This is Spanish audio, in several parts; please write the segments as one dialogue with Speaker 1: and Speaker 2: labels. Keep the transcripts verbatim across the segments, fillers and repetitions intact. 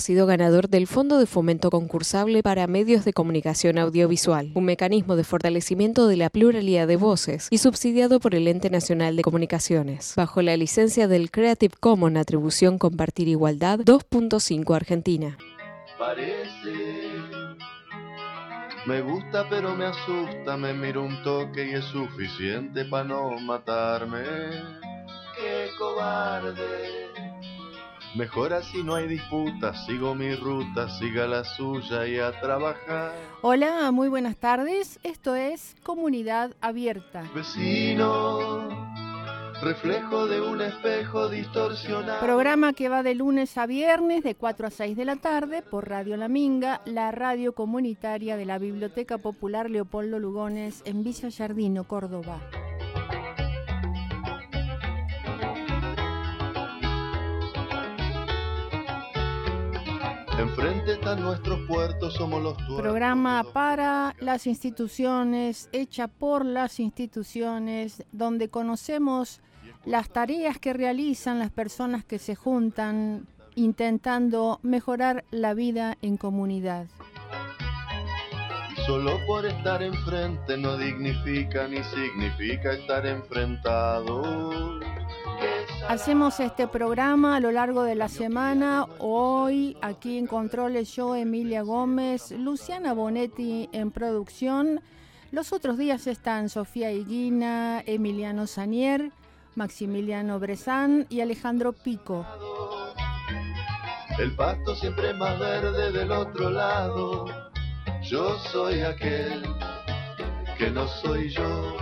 Speaker 1: Ha sido ganador del Fondo de Fomento Concursable para Medios de Comunicación Audiovisual, un mecanismo de fortalecimiento de la pluralidad de voces y subsidiado por el Ente Nacional de Comunicaciones, bajo la licencia del Creative Commons Atribución Compartir Igualdad dos punto cinco Argentina.
Speaker 2: Parece, me gusta pero me asusta, me miro un toque y es suficiente para no matarme. ¡Qué cobarde! Mejor así no hay disputa, sigo mi ruta, siga la suya y a trabajar.
Speaker 3: Hola, muy buenas tardes, esto es Comunidad Abierta.
Speaker 2: Vecino, reflejo de un espejo distorsionado.
Speaker 3: Programa que va de lunes a viernes de cuatro a seis de la tarde por Radio La Minga, la radio comunitaria de la Biblioteca Popular Leopoldo Lugones en Villa Giardino, Córdoba.
Speaker 2: Enfrente están nuestros puertos, somos los tuertos.
Speaker 3: Programa para las instituciones, hecha por las instituciones, donde conocemos las tareas que realizan las personas que se juntan intentando mejorar la vida en comunidad.
Speaker 2: Solo por estar enfrente no dignifica ni significa estar enfrentado.
Speaker 3: Hacemos este programa a lo largo de la semana. Hoy aquí en Controles yo, Emilia Gómez, Luciana Bonetti en producción. Los otros días están Sofía Higuina, Emiliano Sanier, Maximiliano Brezán y Alejandro Pico.
Speaker 2: El pasto siempre más verde del otro lado. Yo soy aquel que no soy yo.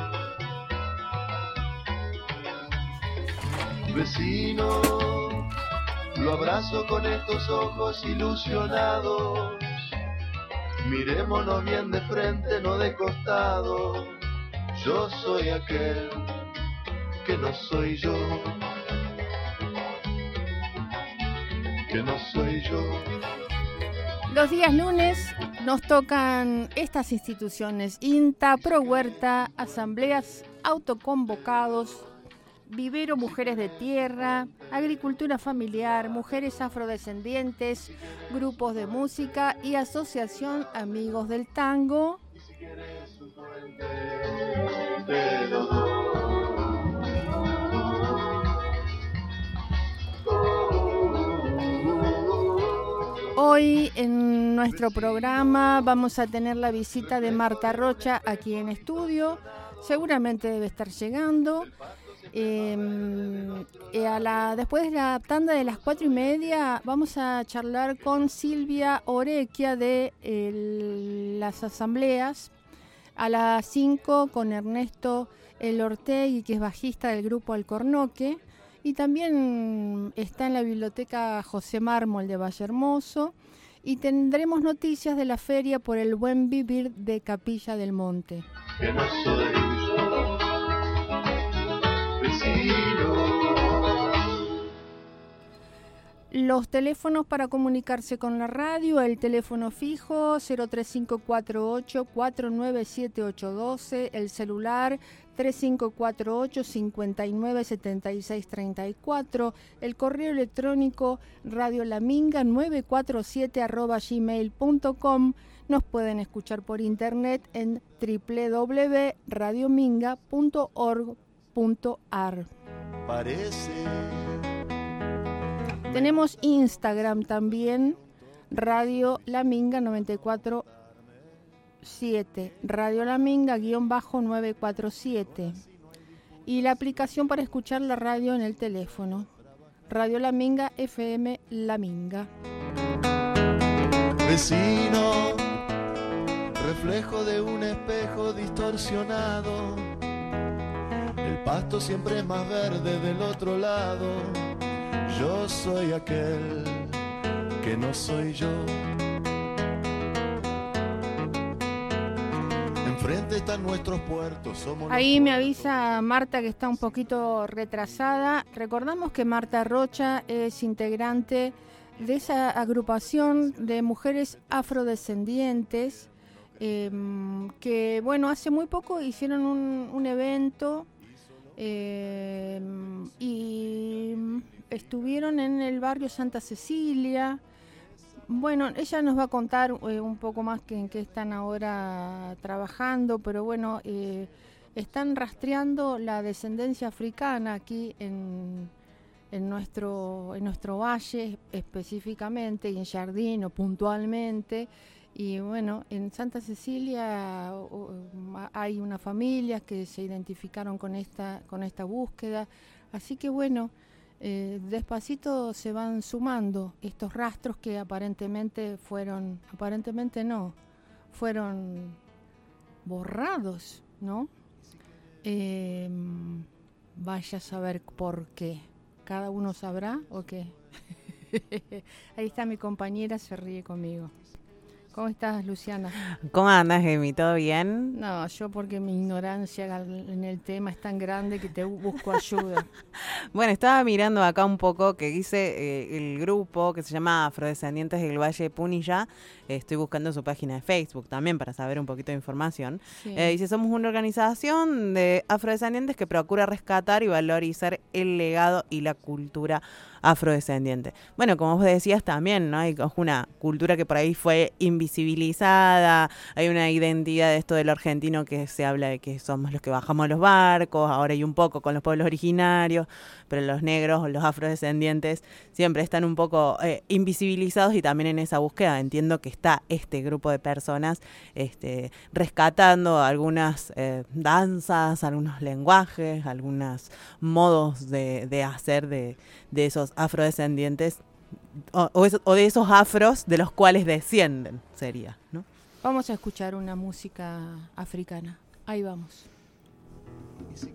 Speaker 2: Vecino, lo abrazo con estos ojos ilusionados. Mirémonos bien de frente, no de costado. Yo soy aquel que no soy yo. Que no soy yo.
Speaker 3: Los días lunes nos tocan estas instituciones: INTA, Pro Huerta, asambleas autoconvocados, Vivero Mujeres de Tierra, Agricultura Familiar, Mujeres Afrodescendientes, Grupos de Música y Asociación Amigos del Tango. Hoy en nuestro programa vamos a tener la visita de Marta Rocha aquí en estudio. Seguramente debe estar llegando. Eh, eh, a la, después de la tanda de las cuatro y media vamos a charlar con Silvia Orequia de el, las asambleas. A las cinco con Ernesto El Ortegui, que es bajista del grupo Alcornoque, y también está en la biblioteca José Mármol de Valle Hermoso. Y tendremos noticias de la feria por el buen vivir de Capilla del Monte.
Speaker 2: Que no soy yo.
Speaker 3: Los teléfonos para comunicarse con la radio: el teléfono fijo cero tres cinco cuatro ocho cuatro nueve siete ocho uno dos, el celular tres cinco cuatro ocho cinco nueve siete seis tres cuatro, el correo electrónico radiolaminga nueve cuatro siete arroba gmail punto com. Nos pueden escuchar por internet en doble u doble u doble u punto radiominga punto org punto ar.
Speaker 2: Parece.
Speaker 3: Tenemos Instagram también, Radio La Minga noventa y cuatro siete, Radio La Minga guión bajo nueve cuatro siete. Y la aplicación para escuchar la radio en el teléfono, Radio La Minga F M La Minga.
Speaker 2: Vecino, reflejo de un espejo distorsionado. El pasto siempre es más verde del otro lado. Yo soy aquel que no soy yo. Enfrente están nuestros puertos. Somos
Speaker 3: Ahí me avisa Marta que está un poquito retrasada. Recordamos que Marta Rocha es integrante de esa agrupación de mujeres afrodescendientes eh, que, bueno, hace muy poco hicieron un, un evento eh, y estuvieron en el barrio Santa Cecilia Bueno, ella nos va a contar eh, un poco más que en qué están ahora trabajando, pero bueno, eh, están rastreando la descendencia africana aquí en, en, nuestro, en nuestro valle específicamente, y en Jardín puntualmente. Y bueno, en Santa Cecilia uh, hay unas familias que se identificaron con esta, con esta búsqueda, así que bueno, eh, despacito se van sumando estos rastros que aparentemente fueron, aparentemente no, fueron borrados, ¿no? Eh, vaya a saber por qué, cada uno sabrá o qué. Ahí está mi compañera, se ríe conmigo. ¿Cómo estás, Luciana?
Speaker 4: ¿Cómo andas, Emi? ¿Todo bien?
Speaker 3: No, yo porque mi ignorancia en el tema es tan grande que te busco ayuda.
Speaker 4: Bueno, estaba mirando acá un poco que dice eh, el grupo que se llama Afrodescendientes del Valle de Punilla. Eh, estoy buscando su página de Facebook también para saber un poquito de información. Sí. Eh, dice, somos una organización de afrodescendientes que procura rescatar y valorizar el legado y la cultura afrodescendiente. Bueno, como vos decías también, ¿no? Hay una cultura que por ahí fue invisibilizada, hay una identidad de esto del argentino que se habla de que somos los que bajamos los barcos, ahora hay un poco con los pueblos originarios, pero los negros, los afrodescendientes siempre están un poco eh, invisibilizados, y también en esa búsqueda entiendo que está este grupo de personas este, rescatando algunas eh, danzas, algunos lenguajes, algunos modos de, de hacer de, de esos afrodescendientes o, o, eso, o de esos afros de los cuales descienden, sería, ¿no?
Speaker 3: Vamos a escuchar una música africana. Ahí vamos. Sí.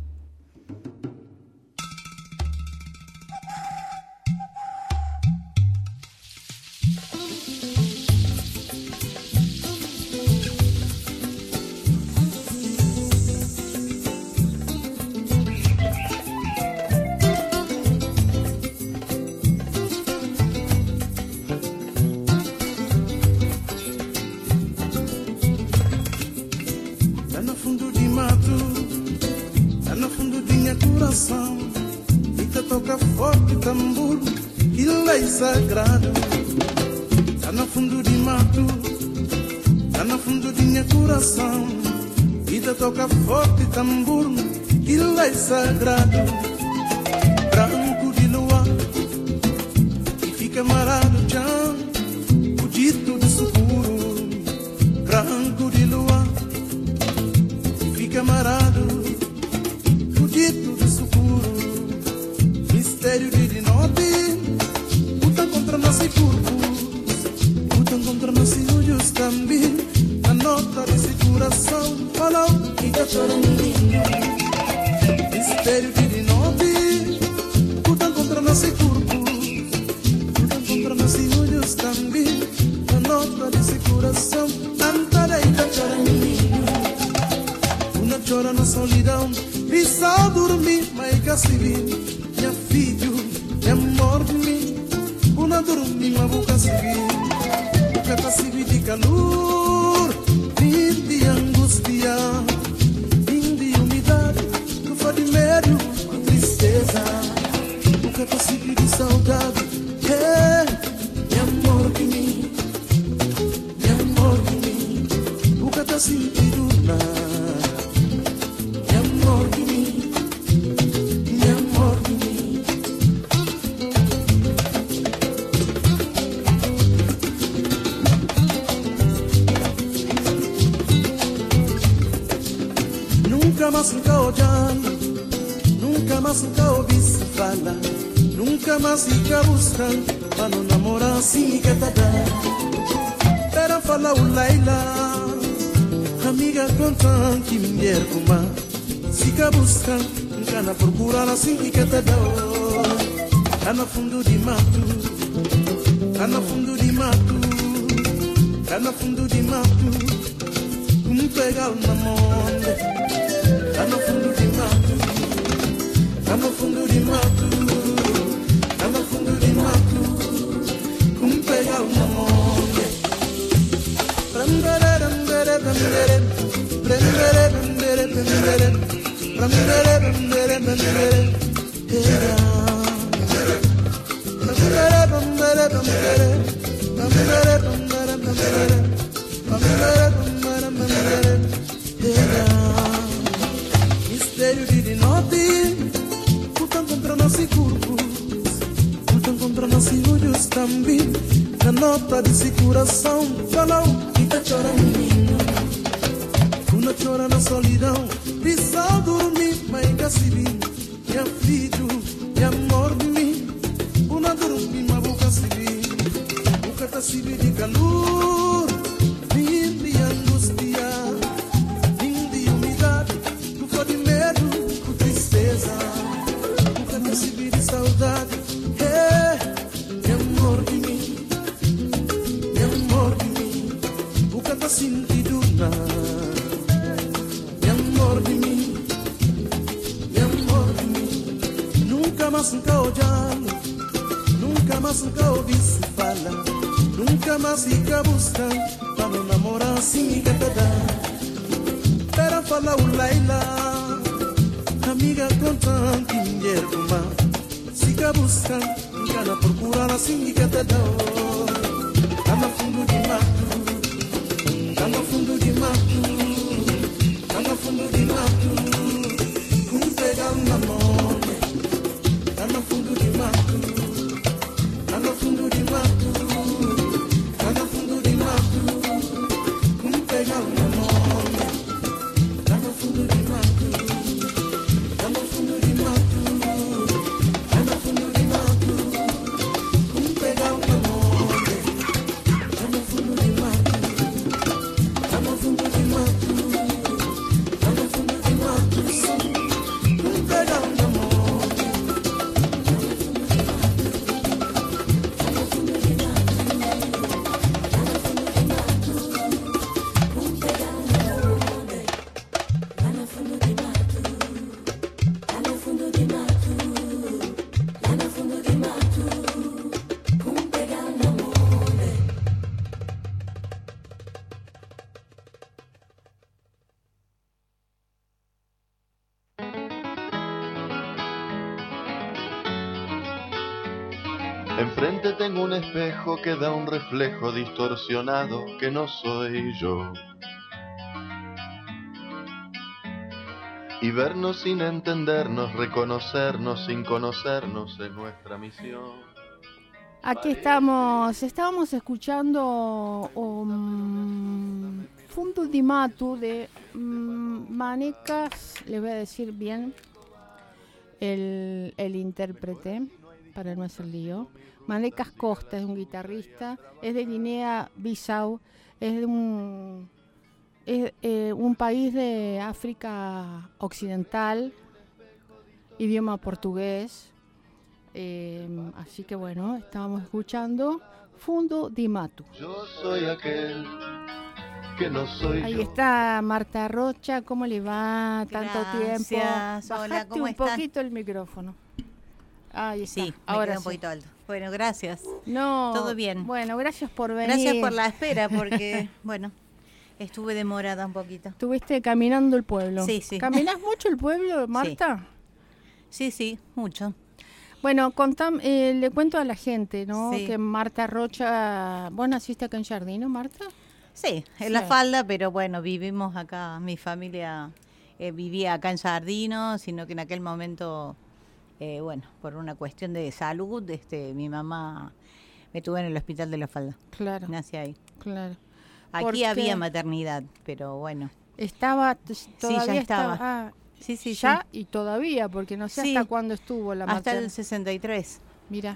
Speaker 5: E te toca forte tambor, que lei sagrado. Tá no fundo de mato, tá no fundo de minha coração. E te toca forte tambor, que lei sagrado. Branco de lua, e fica amarrado já, o dito de seguro. Branco de lua, e fica amarrado. Dito de seguro, mistério de noite, luta contra nós e corpos, luta contra nós e olhos também, a nota de seguração, falou que já chora menino. Mistério de noite, luta contra nós e corpos, luta contra nós e olhos também, a nota de seguração, cantarei que já chora menino. Uma chora na solidão, e só dormir, mas que se vir, minha filho, minha amor de mim, uma dormir, mas boca se vir, boca se vir de calor, fim de angústia, fim de umidade, que foi de medo, com tristeza, boca se vir de saudade, é, minha amor de mim, minha amor de mim, boca se vir de dormir. Nunca mais fica olhando, nunca mais fica ouvindo falar, nunca mais fica buscando para não namorar assim que tá dando. Era falar o Laila, amiga conta que mulher como fica buscando, nunca na procura assim que tá dando. Tá no fundo de mato, tá no fundo de mato, tá no fundo de mato, como pegar uma mão. Tá no fundo de mato, tá no fundo de mato, tá no fundo de mato, como pegar uma monte. Prendere, prendere, prendere, prendere, prendere, prendere, prendere, prendere, prendere, prendere, prendere, prendere, a nota desse coração falou e tá chorando, menino. Quando chora na solidão, diz ao dormir, mãe Cassibi, minha filho, minha amor de mim. Una dormir, mas vou Cassibi, o que tá se de calor, fim de angústia, fim de umidade, tu foi de medo, com tristeza, o que tá se de saudade, é, meu amor de mim, meu amor de mim, o que tá sentido na, meu amor de mim, meu amor de mim, nunca mais nunca olhando, nunca mais nunca ouvi se falar, nunca mais fica buscando, para não namorar assim que te dá, para falar o Laila, amiga com tanto dinheiro do mar, fica buscando, fica na procura assim que te dá, tá no fundo de mato, tá no fundo de mato, tá no fundo de mato, com pegar na mão, tá no fundo de mato, tá no fundo de mato, tá no fundo de mato, com pegar na mão, tá no fundo de mato, tá no fundo de mato, tá no fundo de mato, com pegar na mão, tá no fundo de mato, tá no fundo de mato, tá no fundo de mato, com pegar na mão.
Speaker 2: Enfrente tengo un espejo que da un reflejo distorsionado que no soy yo. Y vernos sin entendernos, reconocernos sin conocernos es nuestra misión.
Speaker 3: Aquí estamos, estábamos escuchando um, Fundo di Matu de um, Manecas, les voy a decir bien el, el intérprete, para no hacer lío. Manecas Costa es un guitarrista, es de Guinea-Bissau, es de un, es, eh, un país de África Occidental, idioma portugués. Eh, así que bueno, estábamos escuchando Fundo di Matu.
Speaker 2: Yo soy aquel que no soy
Speaker 3: Ahí
Speaker 2: yo.
Speaker 3: está Marta Rocha, ¿cómo le va? Tanto
Speaker 6: Gracias.
Speaker 3: tiempo.
Speaker 6: Hola,
Speaker 3: Bajaste
Speaker 6: ¿cómo
Speaker 3: un
Speaker 6: están?
Speaker 3: poquito el micrófono. Ahí está.
Speaker 6: Sí, me
Speaker 3: ahora
Speaker 6: queda un
Speaker 3: sí.
Speaker 6: poquito alto. Bueno, gracias.
Speaker 3: No,
Speaker 6: Todo bien.
Speaker 3: Bueno, gracias por venir.
Speaker 6: Gracias por la espera porque, bueno, estuve demorada un poquito.
Speaker 3: Estuviste caminando el pueblo.
Speaker 6: Sí, sí.
Speaker 3: ¿Caminás mucho el pueblo, Marta?
Speaker 6: Sí, sí, mucho.
Speaker 3: Bueno, contam, eh, le cuento a la gente, ¿no?
Speaker 6: Sí.
Speaker 3: Que Marta Rocha, ¿vos naciste acá en Jardino, Marta?
Speaker 6: Sí, en
Speaker 3: Sí.
Speaker 6: La Falda, pero bueno, vivimos acá, mi familia eh, vivía acá en Jardino, sino que en aquel momento, eh, bueno, por una cuestión de salud, este, mi mamá me tuvo en el hospital de La Falda.
Speaker 3: Claro,
Speaker 6: Nací ahí.
Speaker 3: claro.
Speaker 6: Aquí
Speaker 3: Porque
Speaker 6: había maternidad, pero bueno.
Speaker 3: Estaba, t- todavía
Speaker 6: ya estaba.
Speaker 3: ah,
Speaker 6: Sí, sí,
Speaker 3: ya
Speaker 6: sí.
Speaker 3: y todavía, porque no sé
Speaker 6: Sí.
Speaker 3: hasta cuándo estuvo la
Speaker 6: Hasta
Speaker 3: maternidad.
Speaker 6: el sesenta y tres.
Speaker 3: Mira.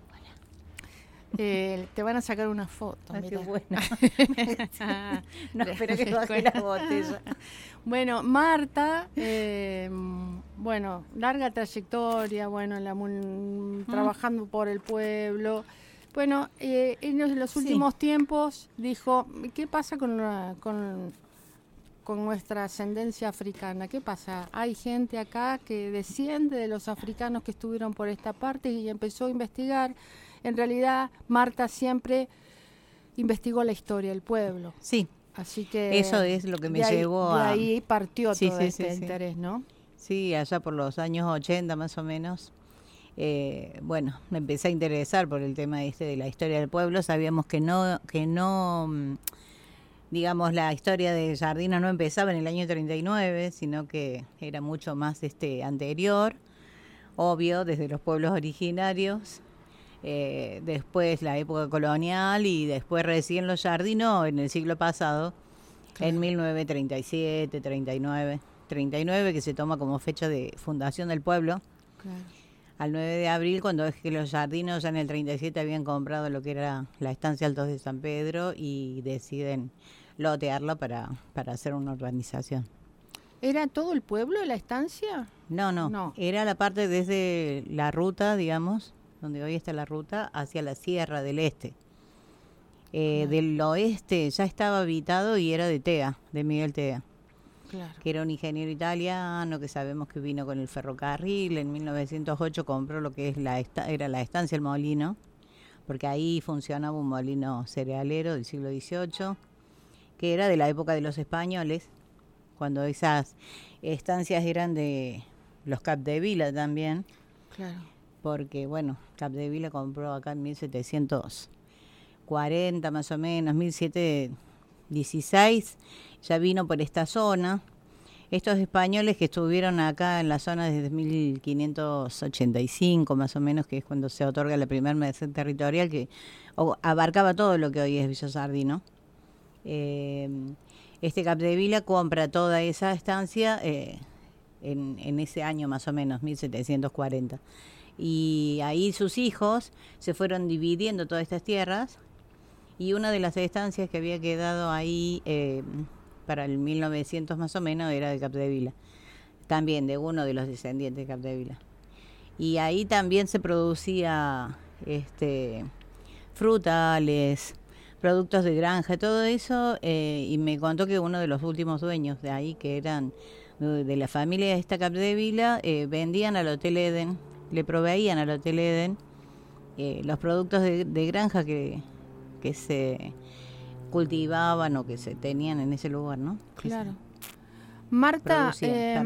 Speaker 3: Eh, te van a sacar una foto.
Speaker 6: Ah, qué
Speaker 3: mirá.
Speaker 6: bueno. No, espero que baje la botella.
Speaker 3: Bueno, Marta, eh, bueno, larga trayectoria, bueno, en la mun- trabajando por el pueblo. Bueno, eh, en los, los
Speaker 6: Sí.
Speaker 3: últimos tiempos dijo, ¿qué pasa con, la- con, con nuestra ascendencia africana? ¿Qué pasa? Hay gente acá que desciende de los africanos que estuvieron por esta parte y empezó a investigar. En realidad, Marta siempre investigó la historia del pueblo.
Speaker 6: Sí,
Speaker 3: Así que
Speaker 6: eso es lo que me
Speaker 3: de ahí,
Speaker 6: llevó
Speaker 3: de
Speaker 6: a...
Speaker 3: ahí partió
Speaker 6: Sí,
Speaker 3: todo
Speaker 6: sí,
Speaker 3: este
Speaker 6: sí, sí.
Speaker 3: interés, ¿no?
Speaker 6: Sí, allá por los años ochenta más o menos. Eh, bueno, me empecé a interesar por el tema este de la historia del pueblo. Sabíamos que no, que no, mm, digamos, la historia de Jardino no empezaba en el año treinta y nueve, sino que era mucho más este anterior, obvio, desde los pueblos originarios. eh, después la época colonial y después recién los Giardino en el siglo pasado, claro. En mil novecientos treinta y siete, treinta y nueve, treinta y nueve, que se toma como fecha de fundación del pueblo. Claro. Al nueve de abril, cuando es que los Giardinos ya en el treinta y siete habían comprado lo que era la estancia Altos de San Pedro y deciden lotearla para, para hacer una urbanización.
Speaker 3: ¿Era todo el pueblo la estancia?
Speaker 6: No, no, no, era la parte desde la ruta, digamos, donde hoy está la ruta, hacia la Sierra del Este. Eh, claro. Del oeste ya estaba habitado y era de Tea, de Miguel Tea. Claro. Que era un ingeniero italiano que sabemos que vino con el ferrocarril. En mil novecientos ocho compró lo que es la esta, era la estancia El Molino, porque ahí funcionaba un molino cerealero del siglo dieciocho, que era de la época de los españoles, cuando esas estancias eran de los Capdevila también. Claro. Porque, bueno, Capdevila compró acá en mil setecientos cuarenta más o menos, mil setecientos dieciséis, ya vino por esta zona. Estos españoles que estuvieron acá en la zona desde mil quinientos ochenta y cinco más o menos, que es cuando se otorga la primera merced territorial, que abarcaba todo lo que hoy es Villa Giardino. Eh, este Capdevila compra toda esa estancia eh, en, en ese año más o menos, mil setecientos cuarenta. Y ahí sus hijos se fueron dividiendo todas estas tierras. Y una de las estancias que había quedado ahí eh, para el mil novecientos más o menos era de Capdevila, también de uno de los descendientes de Capdevila. Y ahí también se producía este, frutales, productos de granja, todo eso, eh, y me contó que uno de los últimos dueños de ahí, que eran de la familia de esta Capdevila, eh, vendían al Hotel Eden, le proveían al Hotel Eden eh, los productos de, de granja que... que se cultivaban o que se tenían en ese lugar, ¿no?
Speaker 3: Claro. Marta, eh,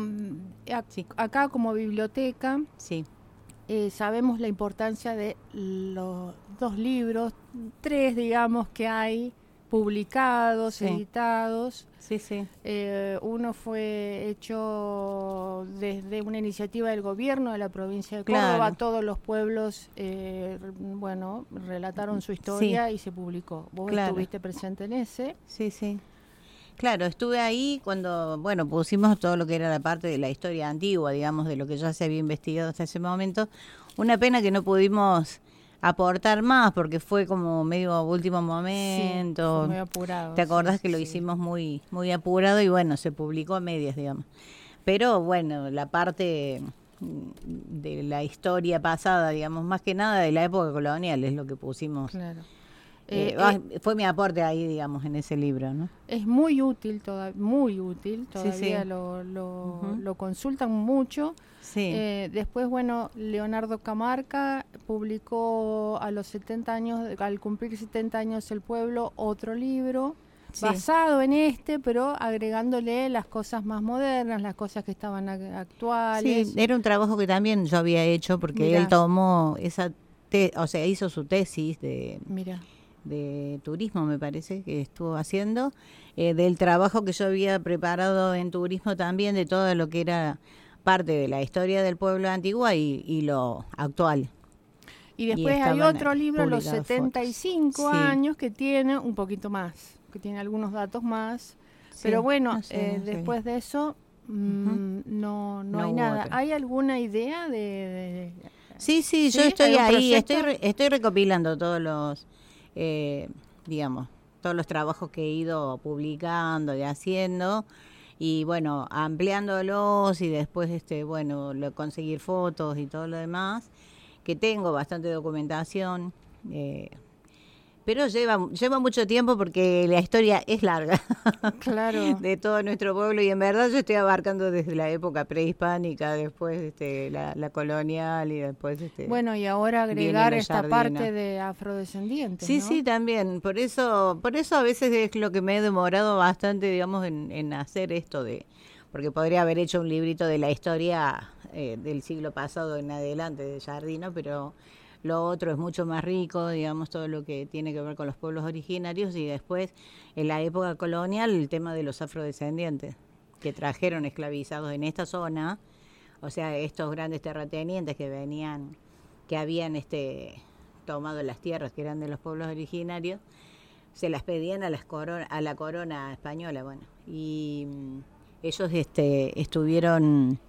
Speaker 3: ac sí. acá como biblioteca sí. eh, sabemos la importancia de los dos libros, tres digamos que hay publicados, sí. editados.
Speaker 6: Sí, sí.
Speaker 3: Eh, uno fue hecho desde una iniciativa del gobierno de la provincia de Córdoba. Claro. Todos los pueblos, eh, bueno, relataron su historia sí. y se publicó. ¿Vos claro. estuviste presente en ese?
Speaker 6: Sí, sí. Claro, estuve ahí cuando, bueno, pusimos todo lo que era la parte de la historia antigua, digamos, de lo que ya se había investigado hasta ese momento. Una pena que no pudimos aportar más porque fue como medio último momento.
Speaker 3: Sí, muy apurado.
Speaker 6: ¿Te acordás
Speaker 3: sí,
Speaker 6: que lo
Speaker 3: sí.
Speaker 6: hicimos muy muy apurado y bueno, se publicó a medias, digamos? Pero bueno, la parte de la historia pasada, digamos, más que nada de la época colonial es lo que pusimos.
Speaker 3: Claro.
Speaker 6: Eh, eh, eh, fue mi aporte ahí, digamos, en ese libro, ¿no?
Speaker 3: Es muy útil, toda, muy útil, todavía
Speaker 6: sí, sí.
Speaker 3: Lo, lo, uh-huh. lo consultan mucho.
Speaker 6: Sí.
Speaker 3: Eh, después, bueno, Leonardo Camarca publicó a los setenta años, al cumplir setenta años El Pueblo, otro libro sí. basado en este, pero agregándole las cosas más modernas, las cosas que estaban a- actuales.
Speaker 6: Sí, era un trabajo que también yo había hecho porque
Speaker 3: Mirá.
Speaker 6: él tomó esa, te- o sea, hizo su tesis de...
Speaker 3: Mira.
Speaker 6: de turismo, me parece, que estuvo haciendo, eh, del trabajo que yo había preparado en turismo también, de todo lo que era parte de la historia del pueblo antiguo y, y lo actual.
Speaker 3: Y después
Speaker 6: y
Speaker 3: hay otro libro, Los
Speaker 6: publicadas
Speaker 3: setenta y cinco
Speaker 6: fotos. Sí.
Speaker 3: años, que tiene un poquito más, que tiene algunos datos más.
Speaker 6: Sí,
Speaker 3: Pero bueno,
Speaker 6: no sé,
Speaker 3: eh,
Speaker 6: no sé.
Speaker 3: después de eso, mm,
Speaker 6: Ujú.
Speaker 3: no, no,
Speaker 6: No
Speaker 3: hay
Speaker 6: hubo
Speaker 3: nada.
Speaker 6: otra.
Speaker 3: ¿Hay alguna idea de...? de-
Speaker 6: Sí, sí, yo
Speaker 3: ¿Sí?
Speaker 6: estoy
Speaker 3: ¿Hay un
Speaker 6: ahí,
Speaker 3: proyecto?
Speaker 6: estoy re- estoy recopilando todos los, eh, digamos, todos los trabajos que he ido publicando y haciendo, y bueno, ampliándolos y después, este, bueno, lo, conseguir fotos y todo lo demás, que tengo bastante documentación, eh, pero lleva lleva mucho tiempo porque la historia es larga.
Speaker 3: Claro.
Speaker 6: De todo nuestro pueblo, y en verdad yo estoy abarcando desde la época prehispánica, después este, la, la colonial y después este,
Speaker 3: Bueno, y ahora
Speaker 6: viene
Speaker 3: agregar
Speaker 6: la
Speaker 3: esta
Speaker 6: Giardina.
Speaker 3: parte de afrodescendientes,
Speaker 6: Sí,
Speaker 3: ¿no?
Speaker 6: sí, también. Por eso, por eso a veces es lo que me he demorado bastante, digamos, en, en hacer esto de, porque podría haber hecho un librito de la historia eh, del siglo pasado en adelante de Giardino, pero lo otro es mucho más rico, digamos, todo lo que tiene que ver con los pueblos originarios, y después, en la época colonial, el tema de los afrodescendientes, que trajeron esclavizados en esta zona, o sea, estos grandes terratenientes que venían, que habían este tomado las tierras que eran de los pueblos originarios, se las pedían a las corona, a la corona española, bueno, y mm, ellos este, estuvieron,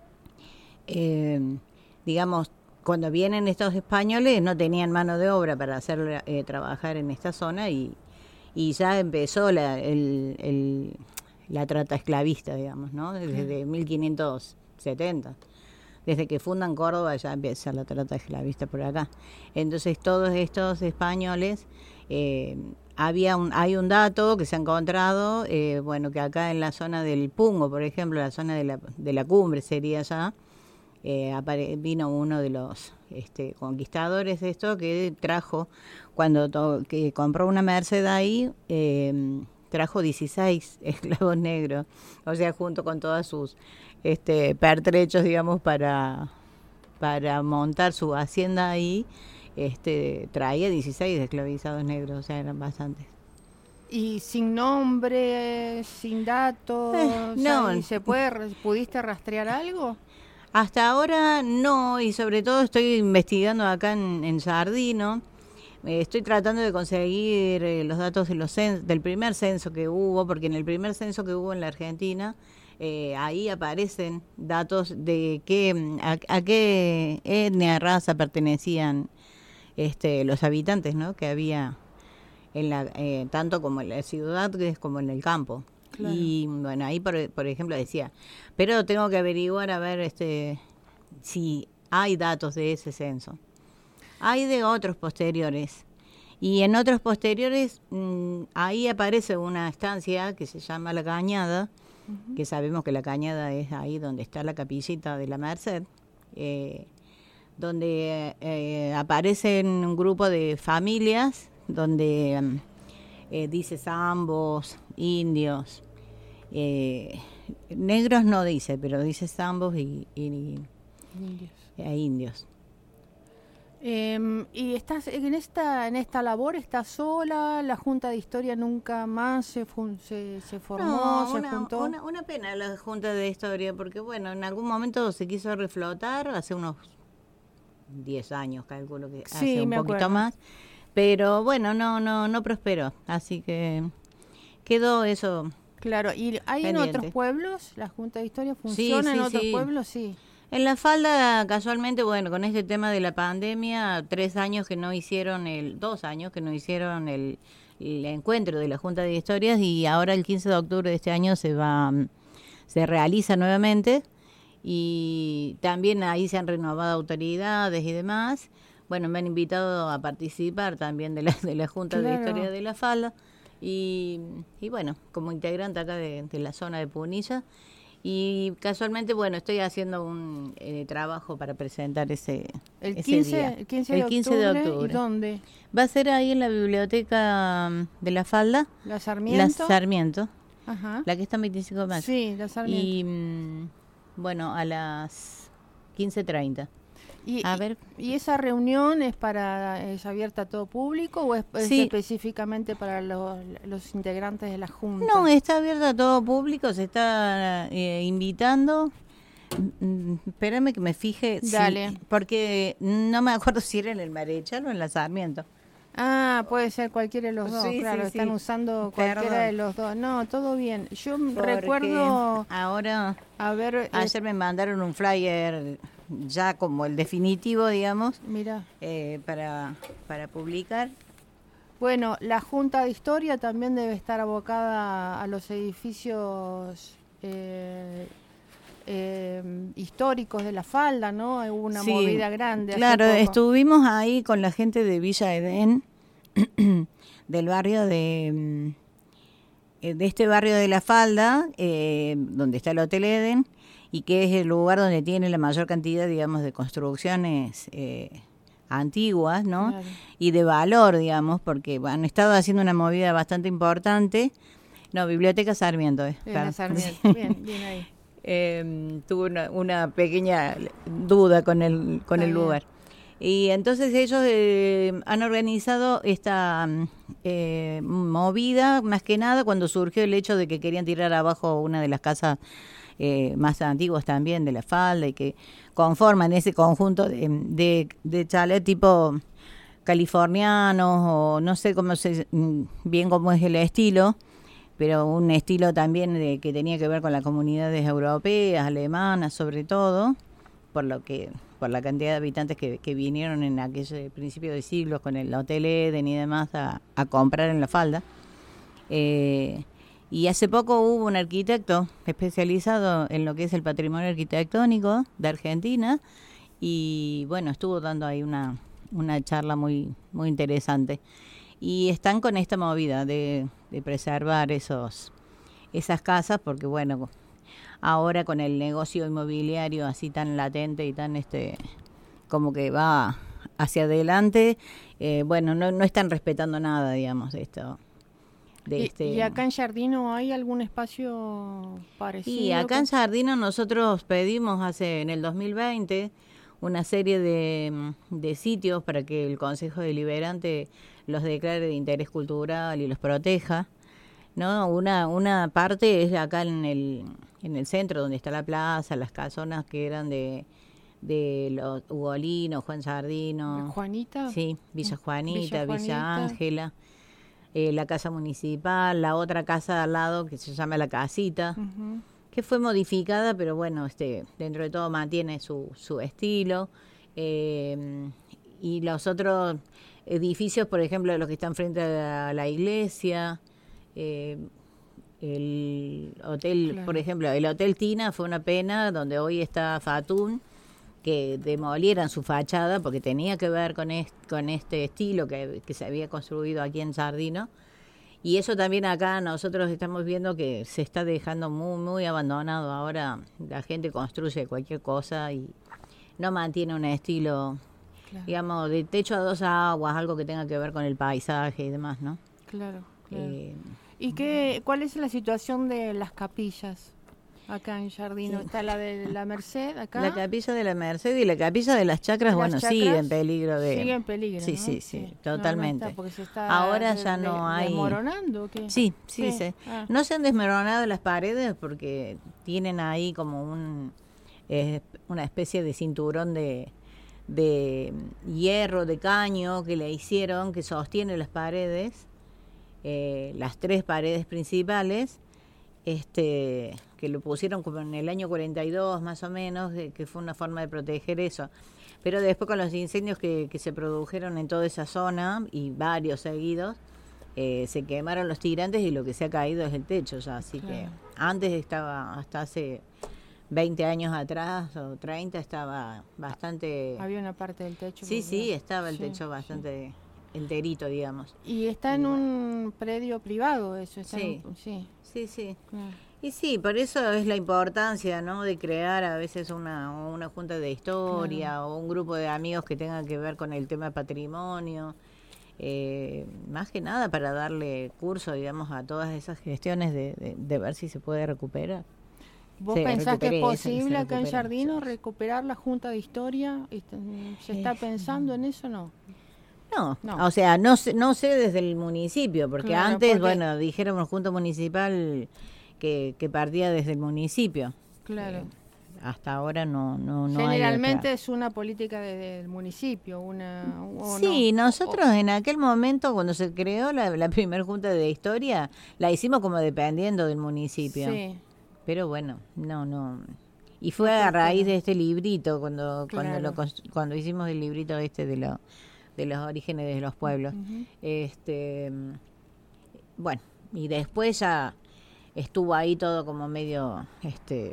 Speaker 6: eh, digamos, cuando vienen estos españoles no tenían mano de obra para hacer eh, trabajar en esta zona y, y ya empezó la, el, el, la trata esclavista, digamos, ¿no? Desde mil quinientos setenta. Desde que fundan Córdoba ya empieza la trata esclavista por acá. Entonces todos estos españoles, eh, había un, hay un dato que se ha encontrado, eh, bueno, que acá en la zona del Pungo, por ejemplo, la zona de la, de la cumbre sería ya, eh, apare, vino uno de los este, conquistadores de esto que trajo, cuando to, que compró una Merced ahí, eh, trajo dieciséis esclavos negros, o sea, junto con todas sus este, pertrechos, digamos, para, para montar su hacienda ahí, este, traía dieciséis esclavizados negros, o sea, eran bastantes.
Speaker 3: Y sin nombre, sin datos,
Speaker 6: eh, no.
Speaker 3: ¿se puede, pudiste rastrear algo?
Speaker 6: Hasta ahora no, y sobre todo estoy investigando acá en, en Sardino. Eh, estoy tratando de conseguir eh, los datos de los cens- del primer censo que hubo, porque en el primer censo que hubo en la Argentina, eh, ahí aparecen datos de qué, a, a qué etnia, raza pertenecían este, los habitantes, ¿no? Que había en la, eh, tanto como en la ciudad como en el campo. Claro. Y bueno, ahí por, por ejemplo decía, pero tengo que averiguar a ver este si hay datos de ese censo. Hay de otros posteriores. Y en otros posteriores, mmm, ahí aparece una estancia que se llama La Cañada, uh-huh. que sabemos que La Cañada es ahí donde está la capillita de la Merced, eh, donde eh, aparecen un grupo de familias, donde eh, dice zambos, indios, eh, negros no dice, pero dice zambos y, y, y indios. Eh, indios.
Speaker 3: Eh, y estás en esta en esta labor, estás sola, la Junta de Historia nunca más se fun, se, se formó,
Speaker 6: no,
Speaker 3: se
Speaker 6: una,
Speaker 3: juntó.
Speaker 6: Una, una pena la Junta de Historia, porque bueno, en algún momento se quiso reflotar, hace unos diez años, calculo que
Speaker 3: sí,
Speaker 6: hace un
Speaker 3: me
Speaker 6: poquito
Speaker 3: acuerdo.
Speaker 6: más, pero bueno, no, no, no prosperó, así que quedó eso.
Speaker 3: Claro, ¿y hay pendiente. En otros pueblos? ¿La Junta de Historia funciona
Speaker 6: sí, sí,
Speaker 3: en otros
Speaker 6: sí.
Speaker 3: pueblos? Sí.
Speaker 6: En La Falda, casualmente, bueno, con este tema de la pandemia, tres años que no hicieron, el dos años que no hicieron el, el encuentro de la Junta de Historias, y ahora el quince de octubre de este año se va, se realiza nuevamente, y también ahí se han renovado autoridades y demás. Bueno, me han invitado a participar también de la, de la Junta claro. de Historia de La Falda, y, y bueno, como integrante acá de, de la zona de Punilla. Y casualmente, bueno, estoy haciendo un eh, trabajo para presentar ese,
Speaker 3: el
Speaker 6: ese
Speaker 3: quince,
Speaker 6: día.
Speaker 3: El quince de,
Speaker 6: el quince de
Speaker 3: octubre,
Speaker 6: octubre.
Speaker 3: ¿Y dónde?
Speaker 6: Va a ser ahí en la biblioteca de La Falda.
Speaker 3: ¿La Sarmiento?
Speaker 6: La Sarmiento.
Speaker 3: Ajá.
Speaker 6: La que está en veinticinco de mayo.
Speaker 3: Sí, la Sarmiento.
Speaker 6: Y, mmm, bueno, a las quince treinta.
Speaker 3: ¿Y,
Speaker 6: a ver.
Speaker 3: ¿Y esa reunión es para es abierta a todo público o es,
Speaker 6: sí.
Speaker 3: es específicamente para los, los integrantes de la Junta?
Speaker 6: No, está abierta a todo público, se está eh, invitando. Mm, espérame que me fije.
Speaker 3: Dale.
Speaker 6: Si, porque no me acuerdo si era en el Marechal o en la Sarmiento.
Speaker 3: Ah, puede ser cualquiera de los dos,
Speaker 6: sí,
Speaker 3: claro,
Speaker 6: sí,
Speaker 3: están
Speaker 6: sí.
Speaker 3: usando
Speaker 6: Perdón.
Speaker 3: cualquiera de los dos. No, todo bien. Yo
Speaker 6: porque
Speaker 3: recuerdo...
Speaker 6: Ahora,
Speaker 3: a ver,
Speaker 6: ayer eh, me mandaron un flyer ya como el definitivo, digamos,
Speaker 3: mira,
Speaker 6: eh, para, para publicar.
Speaker 3: Bueno, la Junta de Historia también debe estar abocada a los edificios eh, eh, históricos de La Falda, ¿no? Hubo una
Speaker 6: sí,
Speaker 3: movida grande.
Speaker 6: Claro,
Speaker 3: hace poco.
Speaker 6: Estuvimos ahí con la gente de Villa Edén, del barrio de, de este barrio de La Falda, eh, donde está el Hotel Edén, y que es el lugar donde tiene la mayor cantidad, digamos, de construcciones eh, antiguas, ¿no? Claro. Y de valor, digamos, porque han estado haciendo una movida bastante importante. No, Biblioteca Sarmiento. Eh,
Speaker 3: claro. Sarmiento. Bien, bien ahí.
Speaker 6: Eh, tuve una, una pequeña duda con el, con el lugar. Y entonces ellos eh, han organizado esta eh, movida, más que nada, cuando surgió el hecho de que querían tirar abajo una de las casas Eh, más antiguos también de La Falda y que conforman ese conjunto de, de, de chalet tipo californianos, o no sé cómo se, bien cómo es el estilo, pero un estilo también de, que tenía que ver con las comunidades europeas, alemanas sobre todo, por lo que por la cantidad de habitantes que, que vinieron en aquel principio de siglo con el Hotel Eden y demás a, a comprar en La Falda. Eh, y hace poco hubo un arquitecto especializado en lo que es el patrimonio arquitectónico de Argentina y bueno, estuvo dando ahí una, una charla muy, muy interesante. Y están con esta movida de, de preservar esos esas casas porque bueno, ahora con el negocio inmobiliario así tan latente y tan este como que va hacia adelante, eh, bueno, no, no están respetando nada, digamos, de esto. De
Speaker 3: ¿Y,
Speaker 6: este...
Speaker 3: ¿Y acá en Giardino hay algún espacio parecido?
Speaker 6: Y acá en Giardino nosotros pedimos hace en el dos mil veinte una serie de, de sitios para que el Consejo Deliberante los declare de interés cultural y los proteja, ¿no? Una una parte es acá en el en el centro donde está la plaza, las casonas que eran de de los Ugolino, Juan Giardino,
Speaker 3: Juanita,
Speaker 6: sí, Villa Juanita,
Speaker 3: Villa Juanita.
Speaker 6: Villa Ángela, eh, la casa municipal, la otra casa al lado que se llama La Casita,
Speaker 3: uh-huh.
Speaker 6: que fue modificada, pero bueno, este dentro de todo mantiene su su estilo, eh, y los otros edificios, por ejemplo, los que están frente a la, la iglesia, eh, el hotel,
Speaker 3: claro.
Speaker 6: por ejemplo, el Hotel Tina fue una pena, donde hoy está Fatún, que demolieran su fachada porque tenía que ver con, est con este estilo que, que se había construido aquí en Giardino. Y eso también acá nosotros estamos viendo que se está dejando muy, muy abandonado. Ahora la gente construye cualquier cosa y no mantiene un estilo... Claro. Digamos, de techo a dos aguas, algo que tenga que ver con el paisaje y demás, ¿no?
Speaker 3: Claro, claro.
Speaker 6: Eh,
Speaker 3: ¿Y qué, cuál es la situación de las capillas acá en Giardino?
Speaker 6: Sí.
Speaker 3: Está la de la Merced acá.
Speaker 6: La capilla de la Merced y la capilla de las Chacras,
Speaker 3: las
Speaker 6: bueno,
Speaker 3: chacras
Speaker 6: sigue en peligro de...
Speaker 3: Sigue en peligro,
Speaker 6: Sí,
Speaker 3: ¿no?
Speaker 6: sí, sí, sí,
Speaker 3: No,
Speaker 6: totalmente.
Speaker 3: no está, porque se está
Speaker 6: Ahora
Speaker 3: de,
Speaker 6: ya
Speaker 3: de,
Speaker 6: no hay...
Speaker 3: ¿Desmoronando o qué?
Speaker 6: Sí, sí,
Speaker 3: sí.
Speaker 6: sí.
Speaker 3: Ah.
Speaker 6: No se han desmoronado las paredes porque tienen ahí como un eh, una especie de cinturón de... de hierro, de caño que le hicieron, que sostiene las paredes, eh, las tres paredes principales, este que lo pusieron como en el año cuarenta y dos más o menos, de, que fue una forma de proteger eso. Pero después con los incendios que, que se produjeron en toda esa zona, y varios seguidos, eh, se quemaron los tirantes y lo que se ha caído es el techo ya, así claro. que antes estaba, hasta hace... veinte años atrás o treinta estaba bastante...
Speaker 3: Había una parte del techo.
Speaker 6: Sí, sí, estaba el
Speaker 3: sí,
Speaker 6: techo bastante
Speaker 3: sí.
Speaker 6: enterito, digamos.
Speaker 3: Y está en un predio privado eso. Está
Speaker 6: sí.
Speaker 3: En, sí,
Speaker 6: sí, sí.
Speaker 3: Claro.
Speaker 6: Y sí, por eso es la importancia, ¿no?, de crear a veces una, una junta de historia claro. o un grupo de amigos que tengan que ver con el tema patrimonio. Eh, más que nada para darle curso, digamos, a todas esas gestiones de, de, de ver si se puede recuperar.
Speaker 3: ¿Vos
Speaker 6: se
Speaker 3: pensás que es posible
Speaker 6: eso,
Speaker 3: acá en Giardino recuperar la Junta de Historia? ¿Se está pensando en eso o no?
Speaker 6: No,
Speaker 3: no,
Speaker 6: o sea, no sé, no sé desde el municipio, porque claro, antes, porque... bueno, dijeron Junta Municipal que, que partía desde el municipio.
Speaker 3: Claro.
Speaker 6: Eh, hasta ahora no, no, no
Speaker 3: Generalmente
Speaker 6: hay
Speaker 3: es una política de, del municipio, una... O
Speaker 6: sí,
Speaker 3: no,
Speaker 6: nosotros
Speaker 3: o...
Speaker 6: en aquel momento, cuando se creó la, la primera Junta de Historia, la hicimos como dependiendo del municipio.
Speaker 3: Sí.
Speaker 6: Pero bueno, no, no. Y fue a raíz de este librito, cuando
Speaker 3: claro.
Speaker 6: cuando lo, cuando hicimos el librito este de lo, de los orígenes de los pueblos. Uh-huh. Este, bueno, y después ya estuvo ahí todo como medio, este,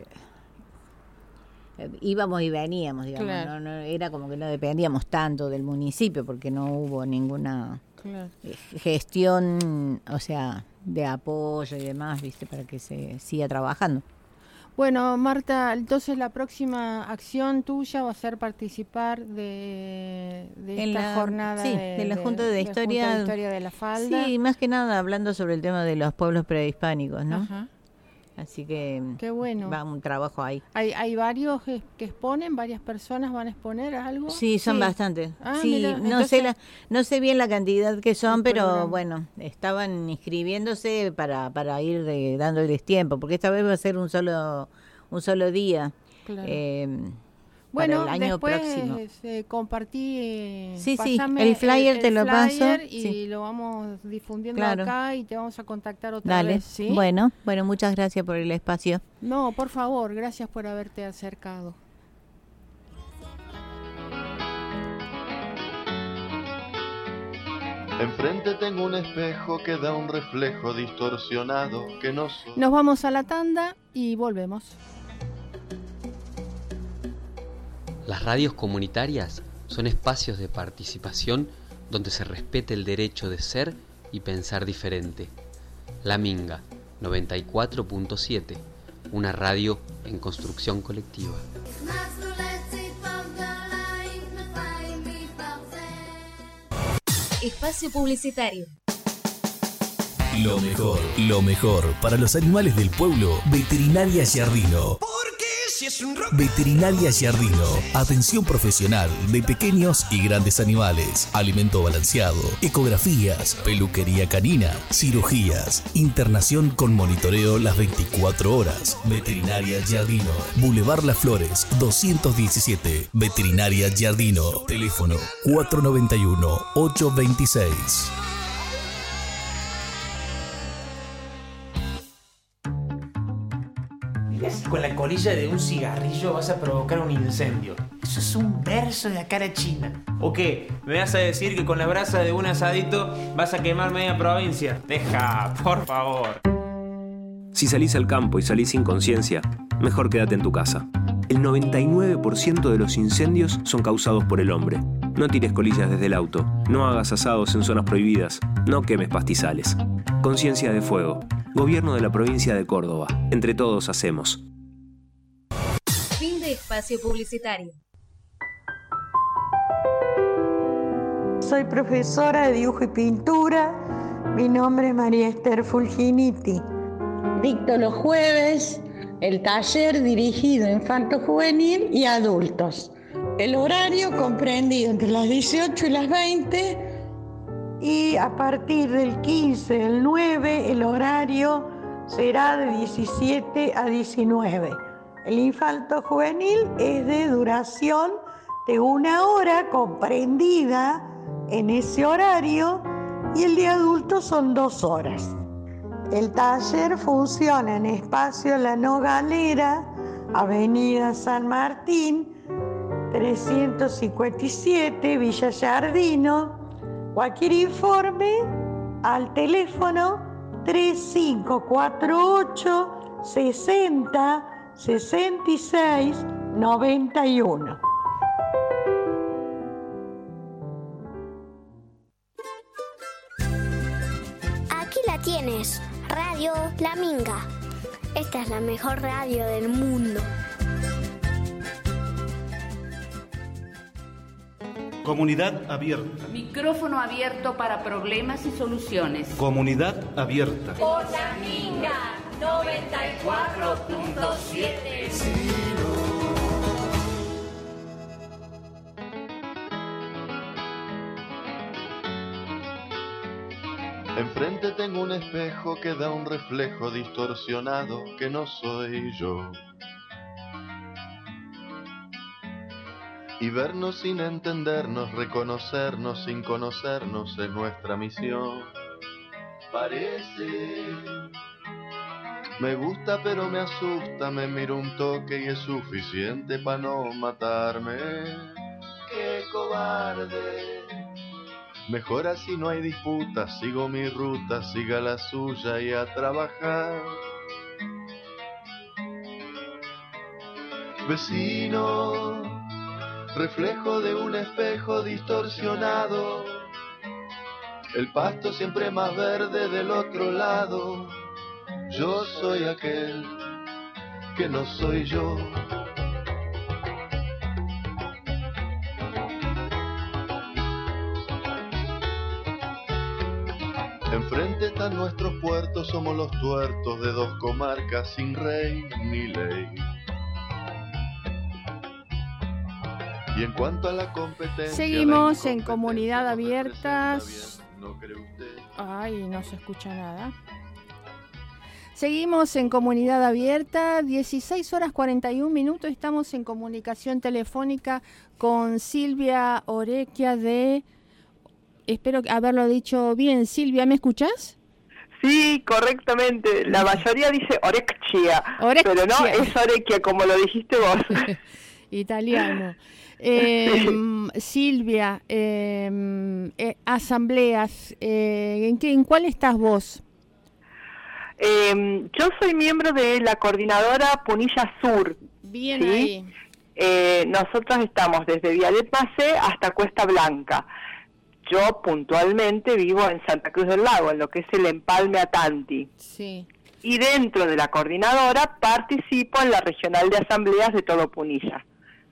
Speaker 6: íbamos y veníamos, digamos. Claro. No, no, era como que no dependíamos tanto del municipio porque no hubo ninguna claro. gestión, o sea, de apoyo y demás, viste, para que se siga trabajando.
Speaker 3: Bueno, Marta, entonces la próxima acción tuya va a ser participar de, de esta
Speaker 6: la,
Speaker 3: jornada
Speaker 6: sí,
Speaker 3: de,
Speaker 6: de la Junta de, de, Historia,
Speaker 3: Junta de Historia de La Falda.
Speaker 6: Sí, más que nada hablando sobre el tema de los pueblos prehispánicos, ¿no?
Speaker 3: Ajá.
Speaker 6: Así que
Speaker 3: qué bueno.
Speaker 6: Va un trabajo ahí.
Speaker 3: ¿Hay, hay varios que exponen? ¿Varias personas van a exponer algo?
Speaker 6: Sí, son
Speaker 3: sí.
Speaker 6: bastantes.
Speaker 3: Ah,
Speaker 6: sí,
Speaker 3: mira,
Speaker 6: no
Speaker 3: entonces...
Speaker 6: sé la, no sé bien la cantidad que son, pero
Speaker 3: programa.
Speaker 6: Bueno, estaban inscribiéndose para para ir de, dándoles tiempo, porque esta vez va a ser un solo un solo día.
Speaker 3: Claro.
Speaker 6: Eh,
Speaker 3: Bueno,
Speaker 6: para el año
Speaker 3: después,
Speaker 6: próximo.
Speaker 3: Eh, compartí, eh,
Speaker 6: Sí, sí,
Speaker 3: pasame
Speaker 6: el flyer
Speaker 3: el,
Speaker 6: te
Speaker 3: el
Speaker 6: lo
Speaker 3: flyer
Speaker 6: paso,
Speaker 3: y
Speaker 6: sí.
Speaker 3: lo vamos difundiendo
Speaker 6: Claro.
Speaker 3: acá y te vamos a contactar otra
Speaker 6: Dale.
Speaker 3: vez, ¿sí?
Speaker 6: Bueno, bueno, muchas gracias por el espacio.
Speaker 3: No, por favor, gracias por haberte acercado.
Speaker 2: Enfrente tengo un espejo que da un reflejo distorsionado que no soy.
Speaker 3: Nos vamos a la tanda y volvemos.
Speaker 7: Las radios comunitarias son espacios de participación donde se respete el derecho de ser y pensar diferente. La Minga, noventa y cuatro punto siete, una radio en construcción colectiva.
Speaker 8: Espacio publicitario.
Speaker 9: Lo mejor, lo mejor para los animales del pueblo. Veterinaria Giardino. Veterinaria Giardino. Atención profesional de pequeños y grandes animales. Alimento balanceado. Ecografías. Peluquería canina. Cirugías. Internación con monitoreo las veinticuatro horas. Veterinaria Giardino. Boulevard Las Flores doscientos diecisiete. Veterinaria Giardino. Teléfono cuatro noventa y uno, ocho veintiséis.
Speaker 10: Con la colilla de un cigarrillo vas a provocar un incendio. Eso es un verso de la cara china. ¿O qué? ¿Me vas a decir que con la brasa de un asadito vas a quemar media provincia? Deja, por favor.
Speaker 11: Si salís al campo y salís sin conciencia, mejor quédate en tu casa. El noventa y nueve por ciento de los incendios son causados por el hombre. No tires colillas desde el auto, no hagas asados en zonas prohibidas, no quemes pastizales. Conciencia de fuego. Gobierno de la provincia de Córdoba. Entre todos hacemos.
Speaker 8: Fin de espacio publicitario.
Speaker 12: Soy profesora de dibujo y pintura. Mi nombre es María Esther Fulginiti. Dicto los jueves el taller dirigido a infanto-juvenil y adultos. El horario comprendido entre las dieciocho y las veinte. Y a partir del quince del nueve el horario será de diecisiete a diecinueve. El infanto juvenil es de duración de una hora comprendida en ese horario y el de adultos son dos horas. El taller funciona en Espacio La No Galera, Avenida San Martín, trescientos cincuenta y siete, Villa Giardino. Cualquier informe al teléfono tres cinco cuatro ocho, sesenta, sesenta y seis, noventa y uno.
Speaker 13: Aquí la tienes, Radio La Minga. Esta es la mejor radio del mundo.
Speaker 14: Comunidad abierta.
Speaker 15: Micrófono abierto para problemas y soluciones.
Speaker 14: Comunidad abierta.
Speaker 16: Por La Minga noventa y cuatro punto siete.
Speaker 2: Enfrente tengo un espejo que da un reflejo distorsionado que no soy yo. Y vernos sin entendernos, reconocernos sin conocernos es nuestra misión. Parece, me gusta pero me asusta, me miro un toque y es suficiente para no matarme. ¡Qué cobarde! Mejor así no hay disputa, sigo mi ruta, siga la suya y a trabajar. Vecino, reflejo de un espejo distorsionado, el pasto siempre más verde del otro lado. Yo soy aquel que no soy yo. Enfrente están nuestros puertos, somos los tuertos de dos comarcas sin rey ni ley. Y en cuanto a la competencia,
Speaker 3: seguimos en Comunidad Abiertas. ¿No cree usted? Ay, no se escucha nada. Seguimos en Comunidad Abierta, dieciséis horas cuarenta y un minutos, estamos en comunicación telefónica con Silvia Orecchia de... Espero haberlo dicho bien. Silvia, ¿me escuchás?
Speaker 17: Sí, correctamente. La mayoría dice Orecchia, Orecchia. Pero no, es Orecchia, como lo dijiste vos.
Speaker 3: Italiano. Eh, Silvia, eh, eh, asambleas, eh, ¿en qué, en cuál estás vos?
Speaker 17: Eh, yo soy miembro de la coordinadora Punilla Sur.
Speaker 3: Bien,
Speaker 17: ¿sí?
Speaker 3: ahí.
Speaker 17: Eh, nosotros estamos desde Vialet Macé hasta Cuesta Blanca. Yo puntualmente vivo en Santa Cruz del Lago, en lo que es el Empalme Atanti.
Speaker 3: Sí.
Speaker 17: Y dentro de la coordinadora participo en la regional de asambleas de todo Punilla.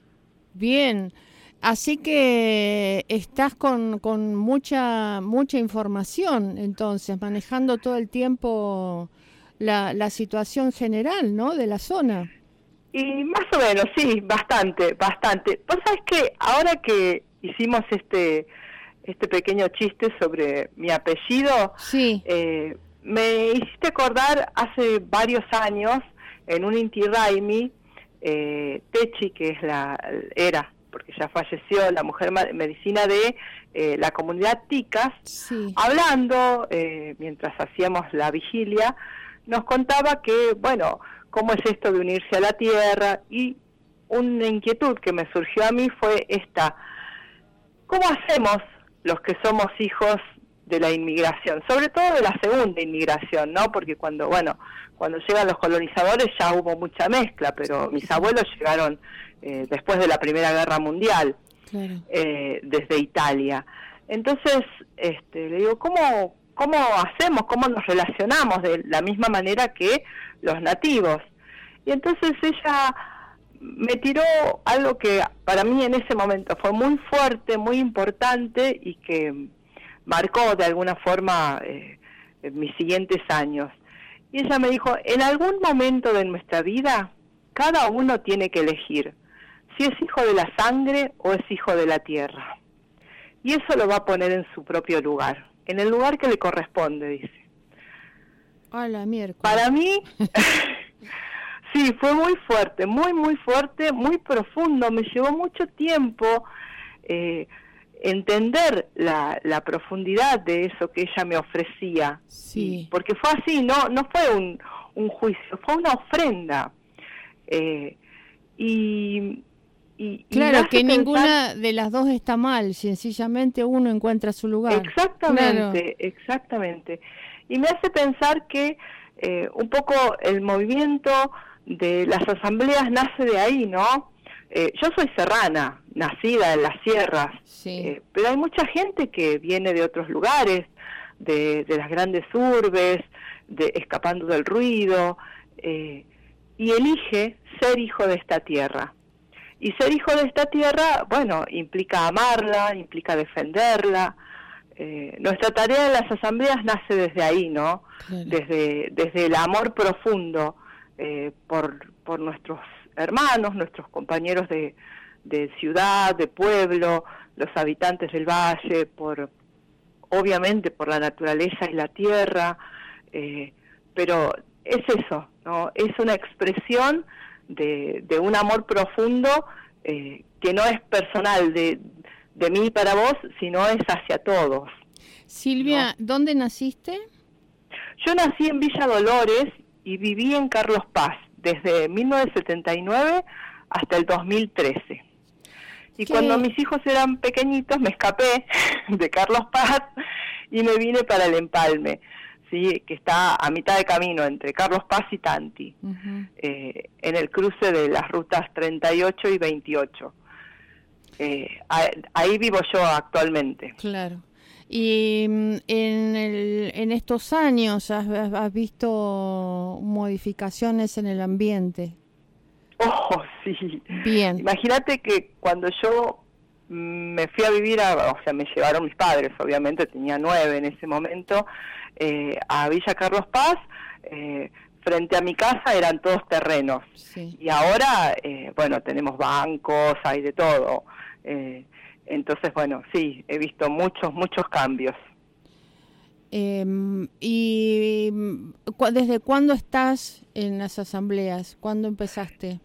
Speaker 3: Bien. Así que estás con, con mucha mucha información, entonces, manejando todo el tiempo la, la situación general, ¿no?, de la zona.
Speaker 17: Y más o menos, sí, bastante, bastante. Vos sabés que ahora que hicimos este este pequeño chiste sobre mi apellido,
Speaker 3: sí.
Speaker 17: eh, me hiciste acordar hace varios años, en un Inti Raymi, eh, Techi, que es la era... porque ya falleció, la mujer medicina de eh, la comunidad Ticas,
Speaker 3: sí.
Speaker 17: hablando, eh, mientras hacíamos la vigilia, nos contaba que, bueno, cómo es esto de unirse a la tierra, y una inquietud que me surgió a mí fue esta: ¿cómo hacemos los que somos hijos de la inmigración? Sobre todo de la segunda inmigración, ¿no? Porque cuando, bueno, cuando llegan los colonizadores ya hubo mucha mezcla, pero mis abuelos llegaron Eh, después de la Primera Guerra Mundial,
Speaker 3: claro.
Speaker 17: eh, desde Italia. Entonces, este, le digo, ¿cómo, ¿cómo hacemos? ¿Cómo nos relacionamos de la misma manera que los nativos? Y entonces ella me tiró algo que para mí en ese momento fue muy fuerte, muy importante y que marcó de alguna forma eh, mis siguientes años. Y ella me dijo, en algún momento de nuestra vida, cada uno tiene que elegir si es hijo de la sangre o es hijo de la tierra. Y eso lo va a poner en su propio lugar, en el lugar que le corresponde, dice.
Speaker 3: Hola, miércoles.
Speaker 17: Para mí, sí, fue muy fuerte, muy, muy fuerte, muy profundo. Me llevó mucho tiempo eh, entender la, la profundidad de eso que ella me ofrecía.
Speaker 3: Sí.
Speaker 17: Porque fue así, no, no fue un, un juicio, fue una ofrenda. Eh, y... Y,
Speaker 3: claro,
Speaker 17: y
Speaker 3: que
Speaker 17: pensar...
Speaker 3: ninguna de las dos está mal, sencillamente uno encuentra su lugar.
Speaker 17: Exactamente,
Speaker 3: claro.
Speaker 17: exactamente. Y me hace pensar que eh, un poco el movimiento de las asambleas nace de ahí, ¿no? Eh, yo soy serrana, nacida en las sierras,
Speaker 3: sí.
Speaker 17: eh, pero hay mucha gente que viene de otros lugares, de, de las grandes urbes, de escapando del ruido, eh, y elige ser hijo de esta tierra. Y ser hijo de esta tierra, bueno, implica amarla, implica defenderla. Eh, nuestra tarea en las asambleas nace desde ahí, ¿no?
Speaker 3: Claro.
Speaker 17: Desde, desde el amor profundo eh, por, por nuestros hermanos, nuestros compañeros de, de ciudad, de pueblo, los habitantes del valle, por obviamente por la naturaleza y la tierra, eh, pero es eso, ¿no? Es una expresión de, de un amor profundo eh, que no es personal de, de mí para vos, sino es hacia todos.
Speaker 3: Silvia, ¿no? ¿Dónde naciste?
Speaker 17: Yo nací en Villa Dolores y viví en Carlos Paz desde mil novecientos setenta y nueve hasta el dos mil trece. Y
Speaker 3: ¿Qué?
Speaker 17: Cuando mis hijos eran pequeñitos me escapé de Carlos Paz y me vine para el Empalme, ¿sí? Que está a mitad de camino entre Carlos Paz y Tanti, uh-huh. eh, en el cruce de las rutas treinta y ocho y veintiocho. Eh, ahí vivo yo actualmente.
Speaker 3: Claro. Y en, el, en estos años has, has visto modificaciones en el ambiente.
Speaker 17: Oh, sí.
Speaker 3: Bien.
Speaker 17: Imagínate que cuando yo me fui a vivir, a, o sea, me llevaron mis padres, obviamente, tenía nueve en ese momento, eh, a Villa Carlos Paz, eh, frente a mi casa eran todos terrenos.
Speaker 3: Sí. Y
Speaker 17: ahora, eh, bueno, tenemos bancos, hay de todo. Eh, entonces, bueno, sí, he visto muchos, muchos cambios.
Speaker 3: Eh, ¿Y ¿Desde cuándo estás en las asambleas? ¿Cuándo empezaste?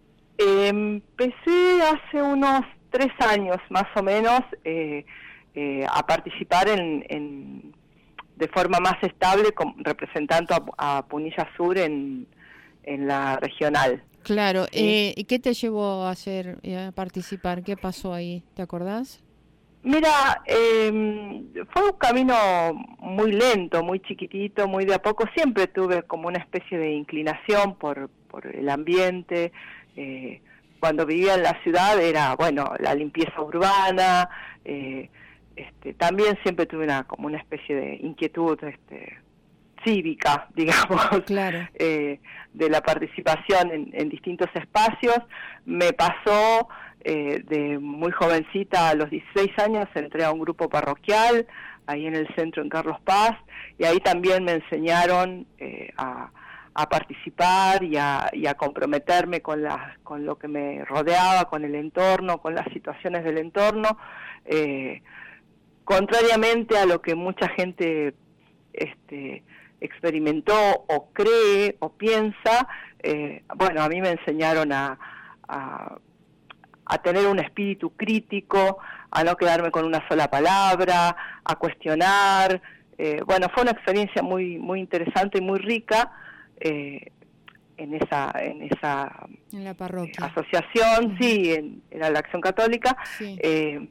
Speaker 17: Eh, empecé hace unos tres años más o menos eh, eh, a participar en, en de forma más estable con, representando a, a Punilla Sur en, en la regional.
Speaker 3: Claro,
Speaker 17: ¿Sí?
Speaker 3: eh, ¿qué te llevó a hacer, a participar? ¿Qué pasó ahí? ¿Te acordás?
Speaker 17: Mira, eh, fue un camino muy lento, muy chiquitito, muy de a poco. Siempre tuve como una especie de inclinación por, por el ambiente. Eh, cuando vivía en la ciudad era, bueno, la limpieza urbana. Eh, este, también siempre tuve una como una especie de inquietud este, cívica, digamos,
Speaker 3: claro.
Speaker 17: eh, de la participación en, en distintos espacios. Me pasó... Eh, de muy jovencita, a los dieciséis años, entré a un grupo parroquial, ahí en el centro en Carlos Paz, y ahí también me enseñaron eh, a, a participar y a, y a comprometerme con, la, con lo que me rodeaba, con el entorno, con las situaciones del entorno, eh, contrariamente a lo que mucha gente este, experimentó o cree o piensa. Eh, bueno, a mí me enseñaron a... a a tener un espíritu crítico, a no quedarme con una sola palabra, a cuestionar. Eh, bueno, fue una experiencia muy muy interesante y muy rica eh, en esa en esa
Speaker 3: en la parroquia.
Speaker 17: asociación,
Speaker 3: uh-huh.
Speaker 17: sí, en, era la Acción Católica.
Speaker 3: Sí.
Speaker 17: Eh,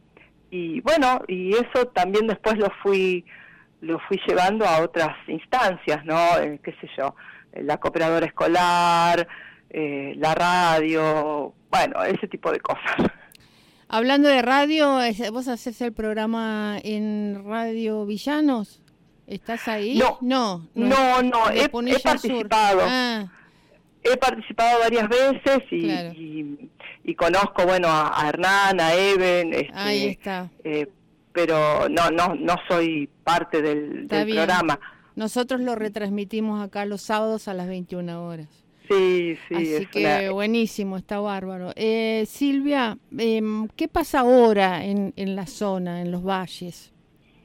Speaker 17: y bueno, y eso también después lo fui lo fui llevando a otras instancias, ¿no? Eh, qué sé yo, la cooperadora escolar, eh, la radio, bueno, ese tipo de cosas.
Speaker 3: Hablando de radio, ¿vos haces el programa en Radio Villanos? ¿Estás ahí?
Speaker 17: No,
Speaker 3: no,
Speaker 17: no, no, no he, he participado.
Speaker 3: Ah.
Speaker 17: He participado varias veces y,
Speaker 3: claro.
Speaker 17: y, y conozco, bueno, a, a Hernán, a Eben, este,
Speaker 3: ahí está.
Speaker 17: Eh, pero no, no, no soy parte del, del programa.
Speaker 3: Nosotros lo retransmitimos acá los sábados a las veintiuna horas.
Speaker 17: Sí, sí.
Speaker 3: Así
Speaker 17: es
Speaker 3: que
Speaker 17: una...
Speaker 3: buenísimo, está bárbaro. Eh, Silvia, eh, ¿qué pasa ahora en, en la zona, en los valles?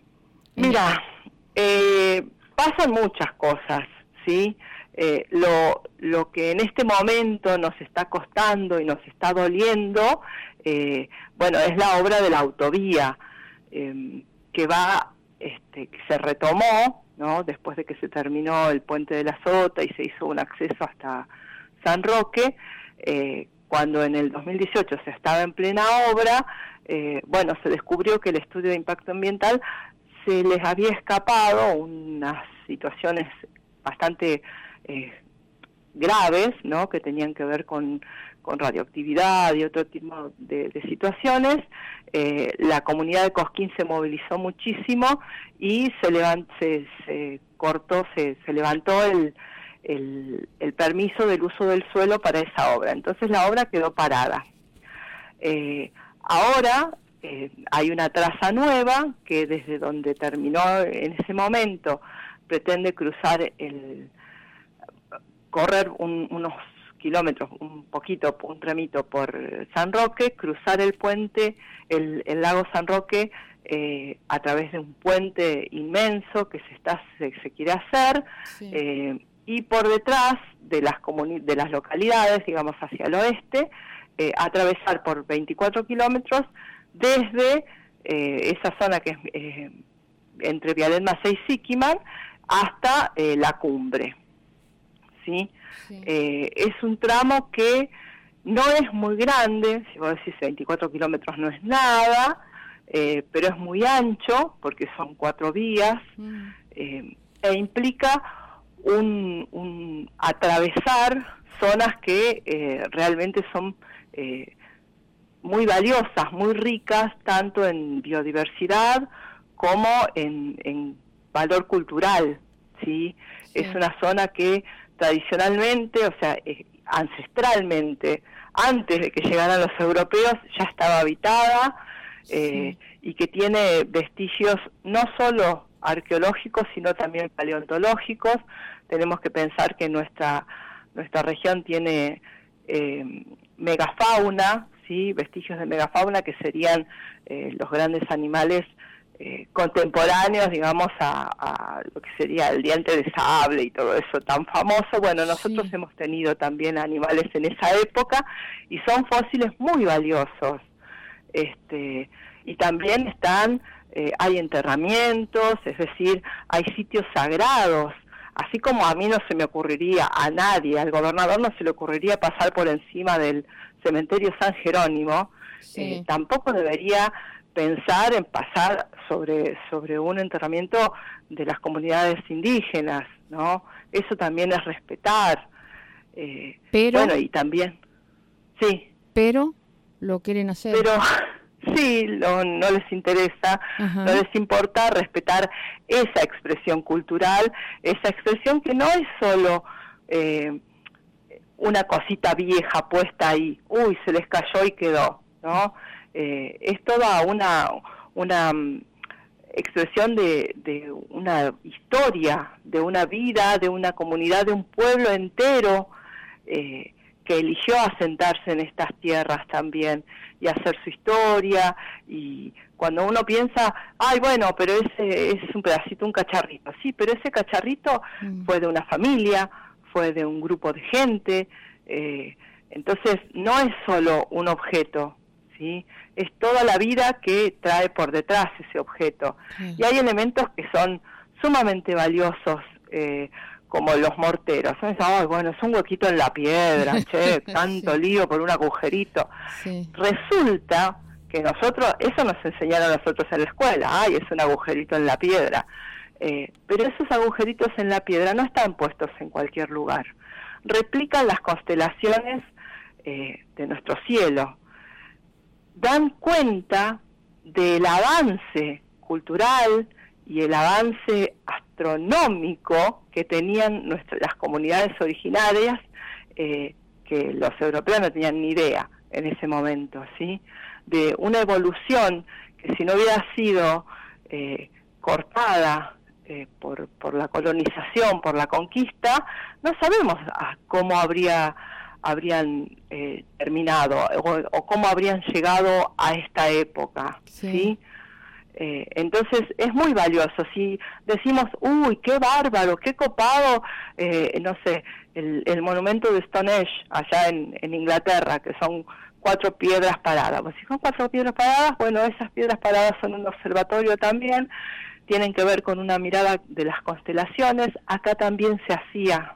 Speaker 17: Mira, eh, pasan muchas cosas, ¿sí? Eh, lo, lo que en este momento nos está costando y nos está doliendo, eh, bueno, es la obra de la autovía, eh, que va, este, que se retomó, ¿no? Después de que se terminó el puente de la Sota y se hizo un acceso hasta San Roque, eh, cuando en el dos mil dieciocho se estaba en plena obra, eh, bueno, se descubrió que el estudio de impacto ambiental se les había escapado unas situaciones bastante eh, graves, ¿no? Que tenían que ver con, con radioactividad y otro tipo de, de situaciones. Eh, la comunidad de Cosquín se movilizó muchísimo y se, levant, se, se cortó, se, se levantó el, el, el permiso del uso del suelo para esa obra. Entonces la obra quedó parada. Eh, ahora eh, hay una traza nueva que desde donde terminó en ese momento pretende cruzar el correr un, unos kilómetros, un poquito, un tramito por San Roque, cruzar el puente, el, el lago San Roque, eh, a través de un puente inmenso que se está se, se quiere hacer, sí. eh, y por detrás de las comuni- de las localidades, digamos hacia el oeste, eh, atravesar por veinticuatro kilómetros desde eh, esa zona que es eh, entre Vialet-Macé y Siquiman hasta eh, la cumbre. ¿Sí? Sí. Eh, es un tramo que no es muy grande, si vos decís veinticuatro kilómetros no es nada, eh, pero es muy ancho porque son cuatro vías, mm. eh, e implica un, un atravesar zonas que eh, realmente son eh, muy valiosas, muy ricas, tanto en biodiversidad como en, en valor cultural, ¿sí? Sí. Es una zona que tradicionalmente, o sea, eh, ancestralmente, antes de que llegaran los europeos, ya estaba habitada, eh, sí. y que tiene vestigios no solo arqueológicos, sino también paleontológicos. Tenemos que pensar que nuestra nuestra región tiene eh, megafauna, ¿sí? Vestigios de megafauna que serían eh, los grandes animales eh, contemporáneos, digamos, a, a lo que sería el diente de sable y todo eso tan famoso. Bueno, nosotros sí. hemos tenido también animales en esa época y son fósiles muy valiosos. Este, y también están, eh, hay enterramientos, es decir, hay sitios sagrados. Así como a mí no se me ocurriría, a nadie, al gobernador no se le ocurriría pasar por encima del cementerio San Jerónimo, sí. eh, tampoco debería pensar en pasar sobre sobre un enterramiento de las comunidades indígenas, ¿no? Eso también es respetar. Eh,
Speaker 3: pero,
Speaker 17: bueno, y también, sí.
Speaker 3: Pero lo quieren hacer.
Speaker 17: Pero sí, lo, no les interesa, Ajá. no les importa respetar esa expresión cultural, esa expresión que no es solo eh, una cosita vieja puesta ahí, uy, se les cayó y quedó, ¿no? Eh, es toda una una um, expresión de, de una historia, de una vida, de una comunidad, de un pueblo entero eh, que eligió asentarse en estas tierras también y hacer su historia. Y cuando uno piensa, ay, bueno, pero ese es un pedacito, un cacharrito, sí, pero ese cacharrito mm. fue de una familia, fue de un grupo de gente, eh, entonces no es solo un objeto, ¿sí? Es toda la vida que trae por detrás ese objeto. Sí. Y hay elementos que son sumamente valiosos, eh, como los morteros. Ay, bueno, es un huequito en la piedra, che, tanto sí. lío por un agujerito. Sí. Resulta que nosotros, eso nos enseñaron a nosotros en la escuela, ay, es un agujerito en la piedra. Eh, pero esos agujeritos en la piedra no están puestos en cualquier lugar. Replican las constelaciones eh, de nuestro cielo. Dan cuenta del avance cultural y el avance astronómico que tenían nuestras, las comunidades originarias, eh, que los europeos no tenían ni idea en ese momento, ¿sí? De una evolución que si no hubiera sido eh, cortada eh, por, por la colonización, por la conquista, no sabemos cómo habría habrían eh, terminado o, o cómo habrían llegado a esta época, ¿sí? ¿sí? Eh, entonces es muy valioso. Si decimos, uy, qué bárbaro, qué copado, eh, no sé, el, el monumento de Stonehenge allá en, en Inglaterra, que son cuatro piedras paradas. Pues si son cuatro piedras paradas, bueno, esas piedras paradas son un observatorio también, tienen que ver con una mirada de las constelaciones. Acá también se hacía,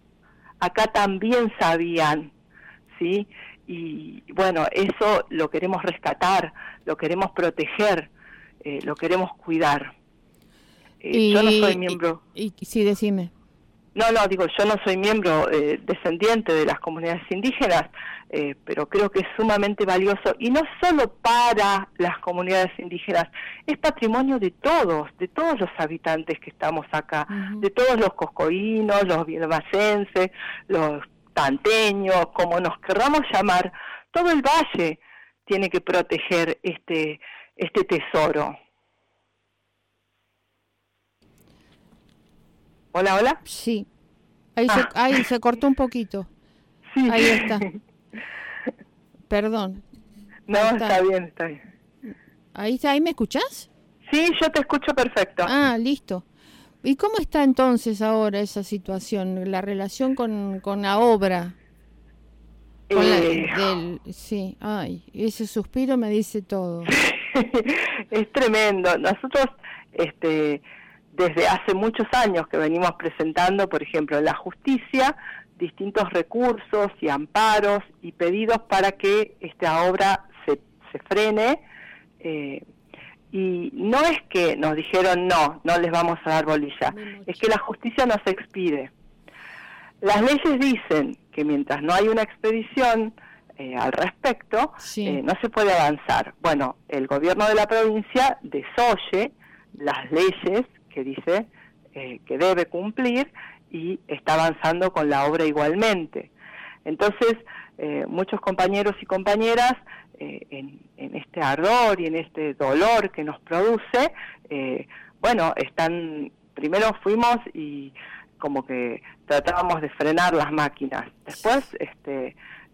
Speaker 17: acá también sabían, ¿sí? Y bueno, eso lo queremos rescatar, lo queremos proteger, eh, lo queremos cuidar. Eh,
Speaker 3: y,
Speaker 17: yo no soy miembro...
Speaker 3: Y, y, sí, decime.
Speaker 17: No, no, digo, yo no soy miembro eh, descendiente de las comunidades indígenas, eh, pero creo que es sumamente valioso, y no solo para las comunidades indígenas, es patrimonio de todos, de todos los habitantes que estamos acá, uh-huh. de todos los coscoínos, los bielmacenses, los tanteños, como nos querramos llamar, todo el valle tiene que proteger este, este tesoro. Hola, hola.
Speaker 3: Sí. Ahí, ah. se, ahí se cortó un poquito.
Speaker 17: Sí.
Speaker 3: Ahí está. Perdón.
Speaker 17: No, está. está bien, está bien.
Speaker 3: Ahí, ahí me escuchás?
Speaker 17: Sí, yo te escucho perfecto.
Speaker 3: Ah, listo. ¿Y cómo está entonces ahora esa situación, la relación con, con la obra? Con
Speaker 17: eh...
Speaker 3: la, del, sí, ay, ese suspiro me dice todo.
Speaker 17: Es tremendo. Nosotros, este... desde hace muchos años que venimos presentando, por ejemplo, en la justicia, distintos recursos y amparos y pedidos para que esta obra se, se frene. Eh, y no es que nos dijeron, no, no les vamos a dar bolilla, es que la justicia nos expide. Las leyes dicen que mientras no hay una expedición eh, al respecto, sí. eh, no se puede avanzar. Bueno, el gobierno de la provincia desoye las leyes que dice eh, que debe cumplir y está avanzando con la obra igualmente. Entonces, eh, muchos compañeros y compañeras, eh, en, en este ardor y en este dolor que nos produce, eh, bueno, están, primero fuimos y como que tratábamos de frenar las máquinas. Después, este,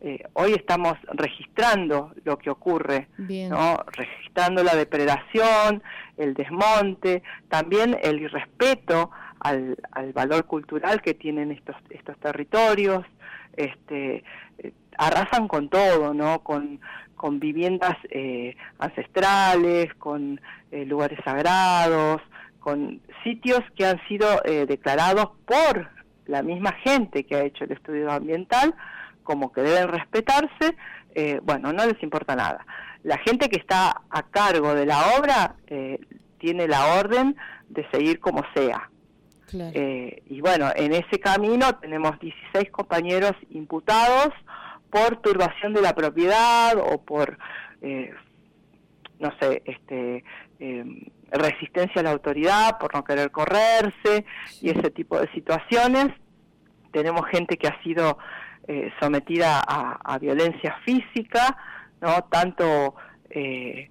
Speaker 17: eh, hoy estamos registrando lo que ocurre, ¿no? Registrando la depredación, el desmonte, también el irrespeto al, al valor cultural que tienen estos estos territorios. Este, eh, arrasan con todo, ¿no? Con, con viviendas eh, ancestrales, con eh, lugares sagrados, con sitios que han sido eh, declarados por la misma gente que ha hecho el estudio ambiental como que deben respetarse. Eh, bueno, no les importa nada. La gente que está a cargo de la obra eh, tiene la orden de seguir como sea. Claro. Eh, y bueno, en ese camino tenemos dieciséis compañeros imputados por turbación de la propiedad o por, eh, no sé, este eh, resistencia a la autoridad, por no querer correrse, sí. Y ese tipo de situaciones. Tenemos gente que ha sido eh, sometida a, a violencia física, ¿no? Tanto eh,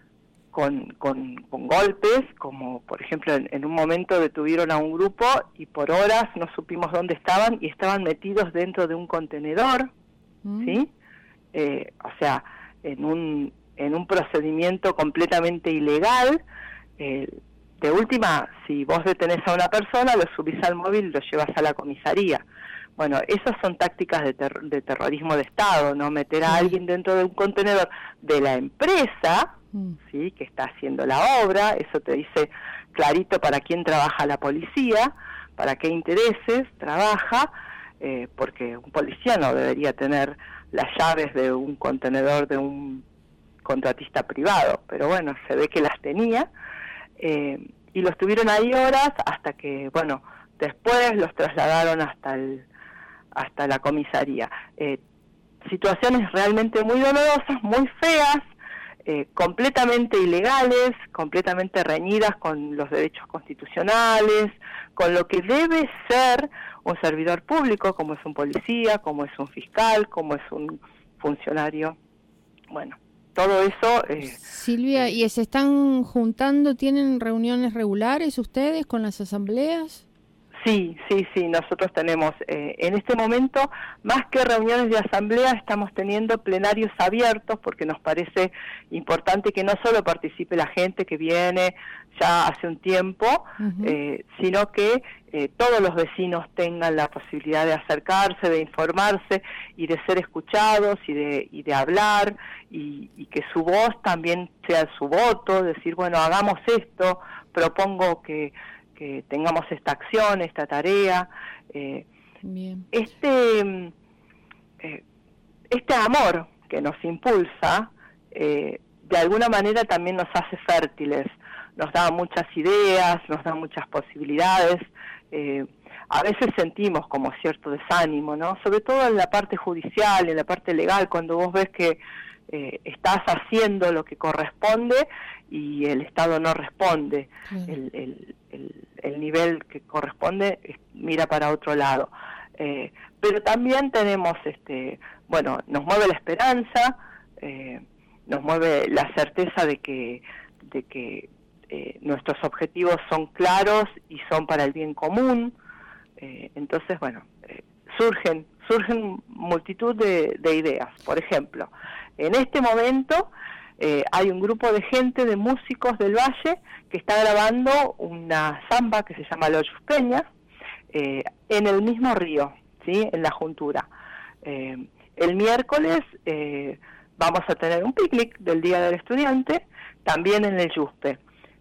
Speaker 17: con, con, con golpes, como por ejemplo en, en un momento detuvieron a un grupo y por horas no supimos dónde estaban y estaban metidos dentro de un contenedor, mm. ¿sí? Eh, o sea, en un, en un procedimiento completamente ilegal. Eh, de última, si vos detenés a una persona, lo subís al móvil y lo llevas a la comisaría. Bueno, esas son tácticas de, ter de terrorismo de Estado, ¿no? Meter a alguien dentro de un contenedor de la empresa, mm. ¿sí? Que está haciendo la obra. Eso te dice clarito para quién trabaja la policía, para qué intereses trabaja, eh, porque un policía no debería tener las llaves de un contenedor de un contratista privado, pero bueno, se ve que las tenía. Eh, y los tuvieron ahí horas hasta que, bueno, después los trasladaron hasta el hasta la comisaría. Eh, situaciones realmente muy dolorosas, muy feas, eh, completamente ilegales, completamente reñidas con los derechos constitucionales, con lo que debe ser un servidor público, como es un policía, como es un fiscal, como es un funcionario. Bueno, todo eso... Eh,
Speaker 3: Silvia, ¿y se están juntando, tienen reuniones regulares ustedes con las asambleas?
Speaker 17: Sí, sí, sí, nosotros tenemos, eh, en este momento, más que reuniones de asamblea, estamos teniendo plenarios abiertos porque nos parece importante que no solo participe la gente que viene ya hace un tiempo, uh-huh. eh, sino que eh, todos los vecinos tengan la posibilidad de acercarse, de informarse y de ser escuchados y de, y de hablar y, y que su voz también sea su voto, decir, bueno, hagamos esto, propongo que... que tengamos esta acción, esta tarea, eh, Bien. este eh, este amor que nos impulsa, eh, de alguna manera también nos hace fértiles, nos da muchas ideas, nos da muchas posibilidades, eh, a veces sentimos como cierto desánimo, ¿no? Sobre todo en la parte judicial, en la parte legal, cuando vos ves que eh, estás haciendo lo que corresponde y el Estado no responde, sí. el, el, el, el nivel que corresponde mira para otro lado. Eh, pero también tenemos, este, bueno, nos mueve la esperanza, eh, nos mueve la certeza de que, de que eh, nuestros objetivos son claros y son para el bien común. Eh, entonces, bueno, eh, surgen, surgen multitud de, de ideas. Por ejemplo, en este momento eh, hay un grupo de gente, de músicos del Valle, que está grabando una samba que se llama Lo Yuspeña, eh, en el mismo río, ¿sí? En la Juntura. Eh, el miércoles eh, vamos a tener un picnic del Día del Estudiante, también en el Yuspe.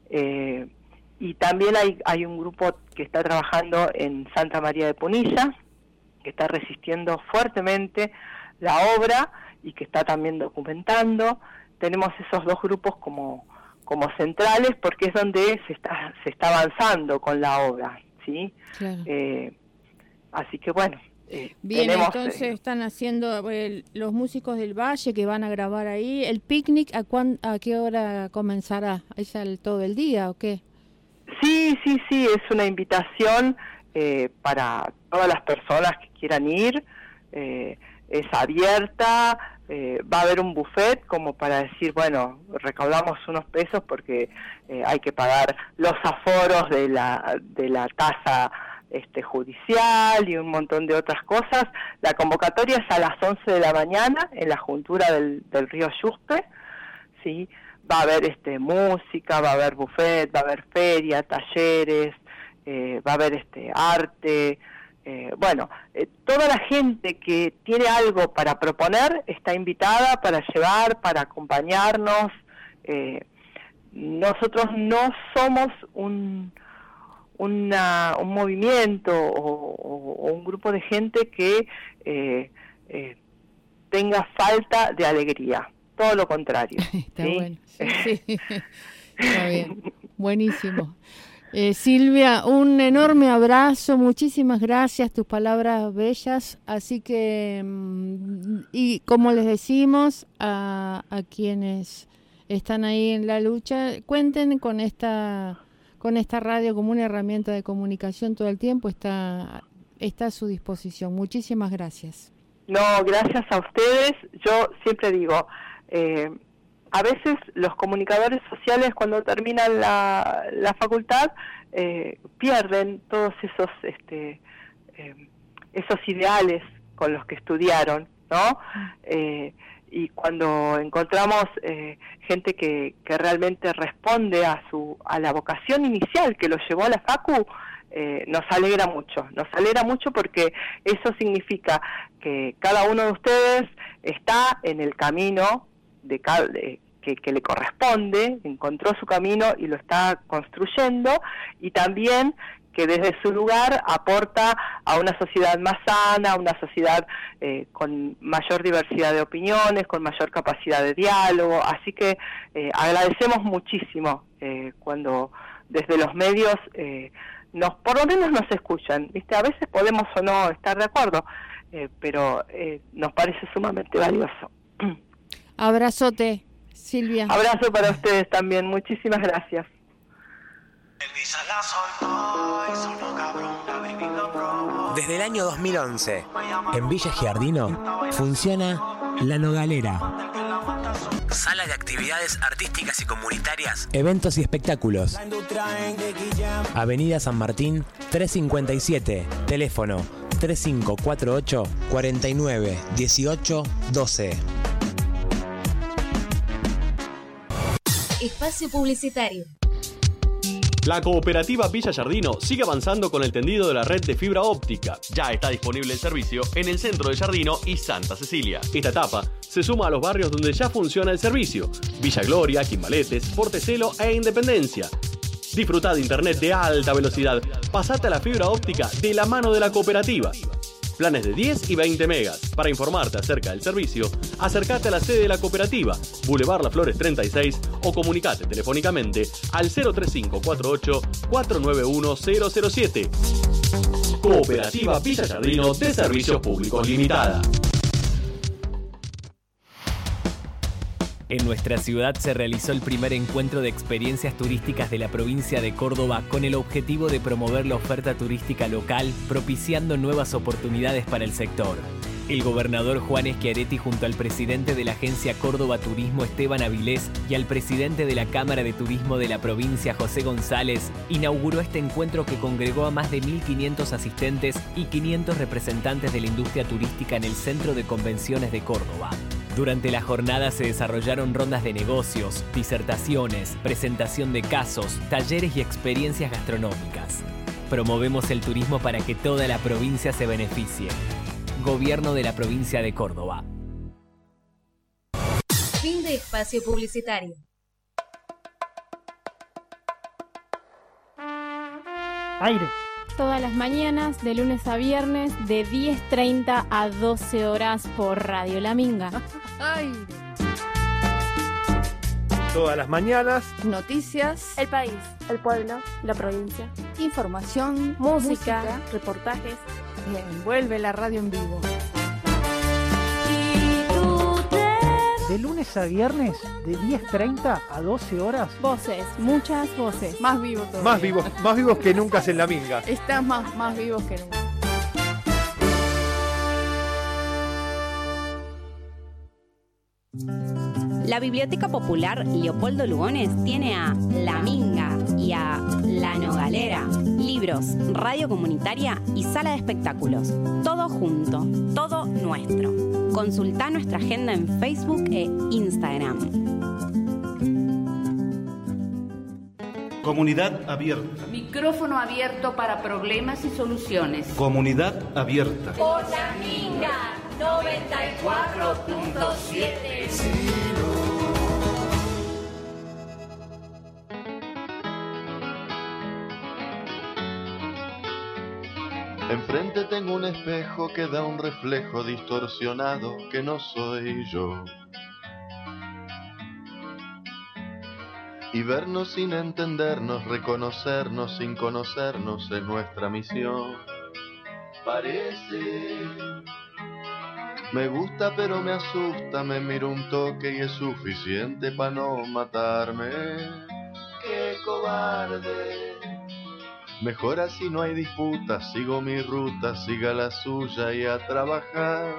Speaker 17: Eh, y también hay, hay un grupo que está trabajando en Santa María de Punilla, que está resistiendo fuertemente la obra y que está también documentando. Tenemos esos dos grupos como, como centrales porque es donde se está, se está avanzando con la obra, ¿sí? Claro. Eh, así que bueno. Eh,
Speaker 3: Bien,
Speaker 17: tenemos,
Speaker 3: entonces
Speaker 17: eh,
Speaker 3: están haciendo eh, los músicos del Valle que van a grabar ahí. ¿El picnic a, cuán, a qué hora comenzará? ¿Es al todo el día o qué?
Speaker 17: Sí, sí, sí, es una invitación eh, para todas las personas que quieran ir. Eh, es abierta, eh, va a haber un buffet como para decir, bueno, recaudamos unos pesos porque eh, hay que pagar los aforos de la, de la tasa este, judicial y un montón de otras cosas. La convocatoria es a las once de la mañana en la juntura del, del río Yuspe, ¿sí? Va a haber este, música, va a haber buffet, va a haber feria, talleres, eh, va a haber este, arte. Eh, bueno, eh, toda la gente que tiene algo para proponer está invitada para llevar, para acompañarnos. Eh, nosotros no somos un, una, un movimiento o, o, o un grupo de gente que eh, eh, tenga falta de alegría. Todo lo contrario.
Speaker 3: Está
Speaker 17: ¿sí?
Speaker 3: bueno. Sí, sí. Está bien. Buenísimo. Eh, Silvia, un enorme abrazo, muchísimas gracias, tus palabras bellas, así que, y como les decimos a, a quienes están ahí en la lucha, cuenten con esta con esta radio como una herramienta de comunicación todo el tiempo, está, está a su disposición. Muchísimas gracias.
Speaker 17: No, gracias a ustedes. Yo siempre digo, eh, a veces los comunicadores sociales cuando terminan la, la facultad eh, pierden todos esos este, eh, esos ideales con los que estudiaron, ¿no? Eh, y cuando encontramos eh, gente que, que realmente responde a su a la vocación inicial que lo llevó a la facu, eh, nos alegra mucho, nos alegra mucho porque eso significa que cada uno de ustedes está en el camino de, de que, que le corresponde, encontró su camino y lo está construyendo, y también que desde su lugar aporta a una sociedad más sana, a una sociedad eh, con mayor diversidad de opiniones, con mayor capacidad de diálogo. Así que eh, agradecemos muchísimo eh, cuando desde los medios eh, nos, por lo menos nos escuchan, ¿viste? A veces podemos o no estar de acuerdo, eh, pero eh, nos parece sumamente valioso.
Speaker 3: Abrazote, Silvia.
Speaker 17: Abrazo para ustedes también, muchísimas gracias.
Speaker 18: Desde el año dos mil once, en Villa Giardino, funciona La Nogalera. Sala de actividades artísticas y comunitarias, eventos y espectáculos. Avenida San Martín trescientos cincuenta y siete, teléfono tres cinco cuatro ocho, cuarenta y nueve, dieciocho, doce.
Speaker 8: Espacio publicitario.
Speaker 19: La cooperativa Villa Giardino sigue avanzando con el tendido de la red de fibra óptica. Ya está disponible el servicio en el centro de Giardino y Santa Cecilia. Esta etapa se suma a los barrios donde ya funciona el servicio: Villa Gloria, Quimbaletes, Portecelo e Independencia. Disfruta de internet de alta velocidad. Pasate a la fibra óptica de la mano de la cooperativa. Planes de diez y veinte megas. Para informarte acerca del servicio, acércate a la sede de la cooperativa, Boulevard Las Flores treinta y seis, o comunicate telefónicamente al cero tres cinco cuatro ocho, cuatro nueve uno, cero cero siete. Cooperativa Villa Giardino de Servicios Públicos Limitada.
Speaker 20: En nuestra ciudad se realizó el primer encuentro de experiencias turísticas de la provincia de Córdoba con el objetivo de promover la oferta turística local, propiciando nuevas oportunidades para el sector. El gobernador Juan Schiaretti, junto al presidente de la agencia Córdoba Turismo Esteban Avilés y al presidente de la Cámara de Turismo de la provincia José González, inauguró este encuentro que congregó a más de mil quinientos asistentes y quinientos representantes de la industria turística en el Centro de Convenciones de Córdoba. Durante la jornada se desarrollaron rondas de negocios, disertaciones, presentación de casos, talleres y experiencias gastronómicas. Promovemos el turismo para que toda la provincia se beneficie. Gobierno de la provincia de Córdoba.
Speaker 8: Fin de espacio publicitario.
Speaker 21: Aire. Todas las mañanas, de lunes a viernes, de diez treinta a doce horas por Radio La Minga.
Speaker 3: Aire.
Speaker 22: Todas las mañanas.
Speaker 3: Noticias.
Speaker 21: El país, el pueblo, la provincia.
Speaker 3: Información.
Speaker 21: Música,
Speaker 3: música.
Speaker 21: Reportajes.
Speaker 3: Bien, vuelve la radio en vivo.
Speaker 21: De
Speaker 22: lunes a viernes, de diez treinta a doce horas.
Speaker 21: Voces, muchas voces.
Speaker 3: Más vivo todavía.
Speaker 22: Más vivos, más vivos que nunca en La Minga.
Speaker 3: Estás más, más vivos que nunca.
Speaker 23: La Biblioteca Popular Leopoldo Lugones tiene a La Minga y a La Nogalera, libros
Speaker 1: libros, radio comunitaria y sala de espectáculos. Todo junto, todo nuestro. Consultá nuestra agenda en Facebook e Instagram.
Speaker 14: Comunidad abierta.
Speaker 15: Micrófono abierto para problemas y soluciones.
Speaker 14: Comunidad abierta.
Speaker 16: Por la Minga noventa y cuatro punto siete.
Speaker 2: Enfrente tengo un espejo que da un reflejo distorsionado que no soy yo. Y vernos sin entendernos, reconocernos sin conocernos es nuestra misión. Parece, me gusta pero me asusta, me miro un toque y es suficiente para no matarme. ¡Qué cobarde! Mejor así no hay disputa, sigo mi ruta, siga la suya y a trabajar.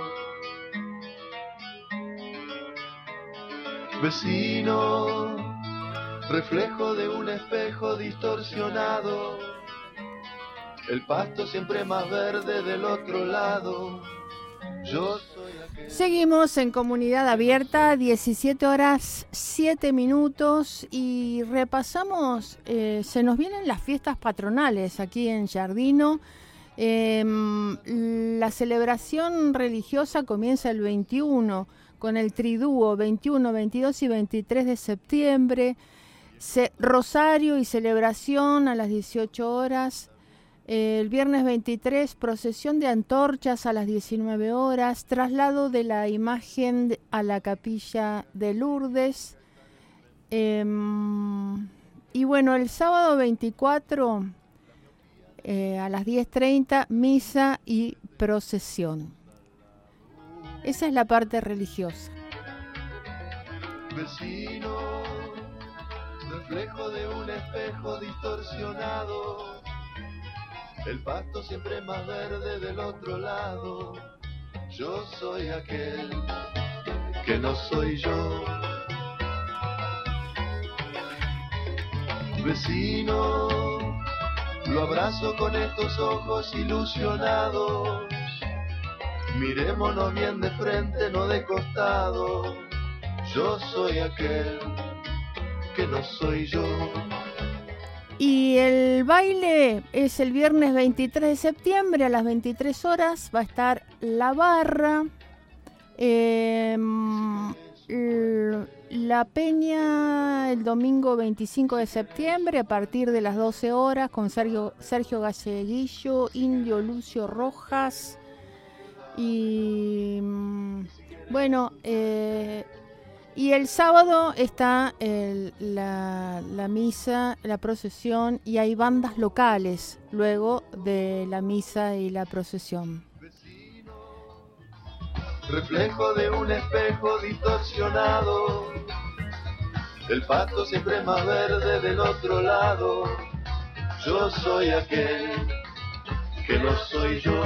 Speaker 2: Vecino, reflejo de un espejo distorsionado, el pasto siempre más verde del otro lado. Yo soy aquel...
Speaker 3: Seguimos en Comunidad Abierta, diecisiete horas siete minutos, y repasamos, eh, se nos vienen las fiestas patronales aquí en Giardino. Eh, la celebración religiosa comienza el veintiuno con el tridúo veintiuno, veintidós y veintitrés de septiembre. Se, rosario y celebración a las dieciocho horas. El viernes veintitrés, procesión de antorchas a las diecinueve horas, traslado de la imagen a la capilla de Lourdes. Eh, y bueno, el sábado veinticuatro, eh, a las diez treinta, misa y procesión. Esa es la parte religiosa.
Speaker 2: Vecino, reflejo de un espejo distorsionado, el pasto siempre más verde del otro lado. Yo soy aquel que no soy yo. Vecino, lo abrazo con estos ojos ilusionados. Mirémonos bien de frente, no de costado. Yo soy aquel que no soy yo.
Speaker 3: Y el baile es el viernes veintitrés de septiembre a las veintitrés horas. Va a estar La Barra, eh, La Peña el domingo veinticinco de septiembre a partir de las doce horas con Sergio, Sergio Galleguillo, Indio Lucio Rojas. Y bueno, eh, y el sábado está el, la, la misa, la procesión, y hay bandas locales luego de la misa y la procesión.
Speaker 2: Reflejo de un espejo distorsionado, el pasto siempre más verde del otro lado. Yo soy aquel que no soy yo.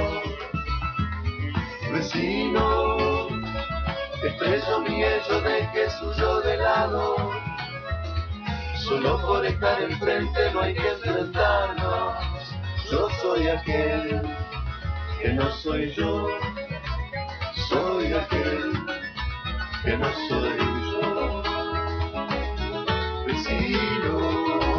Speaker 2: Vecino, expreso mi hecho de que suyo de lado. Solo por estar enfrente no hay que enfrentarnos. Yo soy aquel que no soy yo. Soy aquel que no soy yo. Vecino.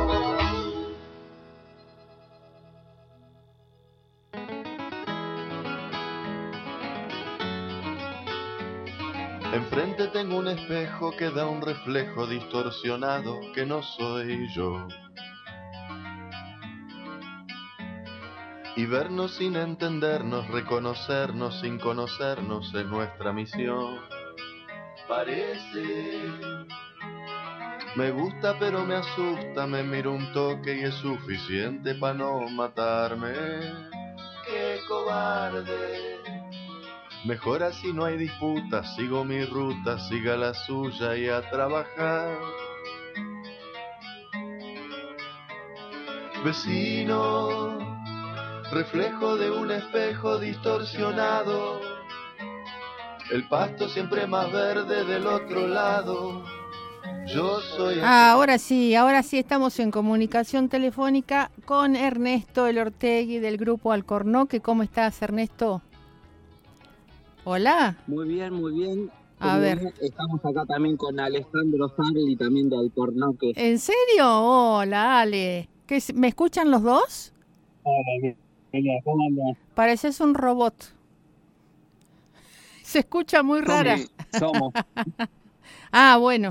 Speaker 2: Enfrente tengo un espejo que da un reflejo distorsionado que no soy yo. Y vernos sin entendernos, reconocernos sin conocernos es nuestra misión. Parece, me gusta pero me asusta, me miro un toque y es suficiente para no matarme. ¡Qué cobarde! Mejor así no hay disputa, sigo mi ruta, siga la suya y a trabajar. Vecino, reflejo de un espejo distorsionado, el pasto siempre más verde del otro lado. Yo soy...
Speaker 3: Ah, ahora sí, ahora sí estamos en comunicación telefónica con Ernesto Elortegui del grupo Alcornoque. ¿Cómo estás, Ernesto? Hola.
Speaker 4: Muy bien, muy bien.
Speaker 3: A ver.
Speaker 4: Estamos acá también con Alejandro Sarli, también de Alcornoque.
Speaker 3: ¿En serio? Hola, Ale. ¿Qué, ¿Me escuchan los dos?
Speaker 4: Hola, ¿cómo andas?
Speaker 3: Pareces un robot. Se escucha muy rara.
Speaker 4: Somos.
Speaker 3: Ah, bueno.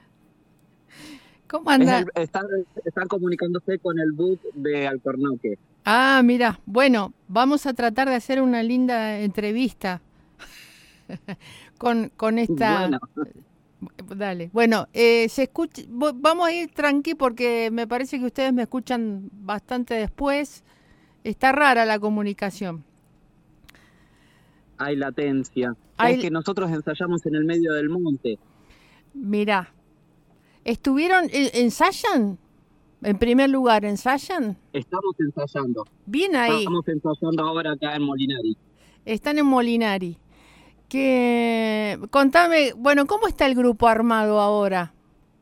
Speaker 3: ¿Cómo anda?
Speaker 4: Es el, están, están comunicándose con el bus de Alcornoque.
Speaker 3: Ah, mira. Bueno, vamos a tratar de hacer una linda entrevista con, con esta...
Speaker 4: Bueno.
Speaker 3: Dale. Bueno, eh, se escucha... vamos a ir tranqui porque me parece que ustedes me escuchan bastante después. Está rara la comunicación.
Speaker 4: Hay latencia.
Speaker 3: Hay...
Speaker 4: Es que nosotros ensayamos en el medio del monte.
Speaker 3: Mirá. ¿Estuvieron, ensayan? En primer lugar, ¿ensayan?
Speaker 4: Estamos ensayando.
Speaker 3: Bien ahí.
Speaker 4: Estamos ensayando ahora acá en Molinari.
Speaker 3: Están en Molinari. Que contame, bueno, ¿cómo está el grupo armado ahora?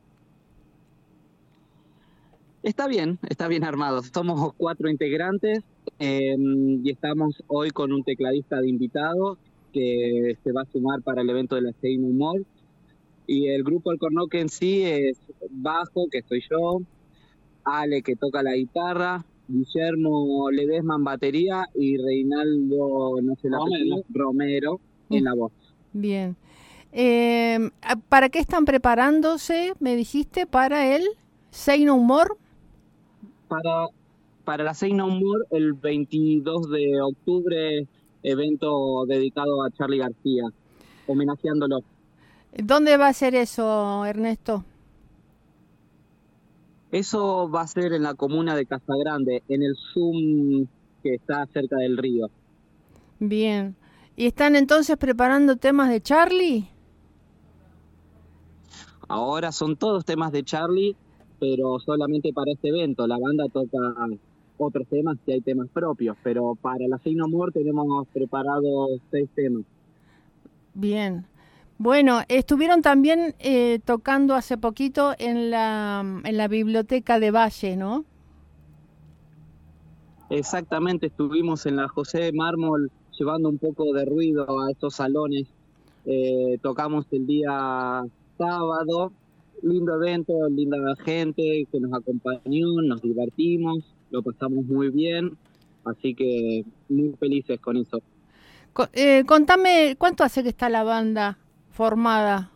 Speaker 4: Está bien, está bien armado. Somos cuatro integrantes eh, y estamos hoy con un tecladista de invitado que se va a sumar para el evento de la Sein Humor. Y el grupo Alcornoque en sí es bajo, que soy yo, Ale, que toca la guitarra, Guillermo Ledesma en batería y Reinaldo, no sé la Romero, Romero en la voz.
Speaker 3: Bien. Eh, ¿Para qué están preparándose, me dijiste, para el Say No More?
Speaker 4: Para, para la Say No More, el veintidós de octubre, evento dedicado a Charly García, homenajeándolo.
Speaker 3: ¿Dónde va a ser eso, Ernesto?
Speaker 4: Eso va a ser en la comuna de Casagrande, en el Zoom que está cerca del río.
Speaker 3: Bien. ¿Y están entonces preparando temas de Charly?
Speaker 4: Ahora son todos temas de Charly, pero solamente para este evento. La banda toca otros temas, si hay temas propios, pero para la Say No More tenemos preparados seis temas.
Speaker 3: Bien. Bueno, estuvieron también eh, tocando hace poquito en la, en la biblioteca de Valle, ¿no?
Speaker 4: Exactamente, estuvimos en la José de Mármol llevando un poco de ruido a estos salones. Eh, tocamos el día sábado, lindo evento, linda gente que nos acompañó, nos divertimos, lo pasamos muy bien, así que muy felices con eso.
Speaker 3: Eh, contame, ¿cuánto hace que está la banda formada?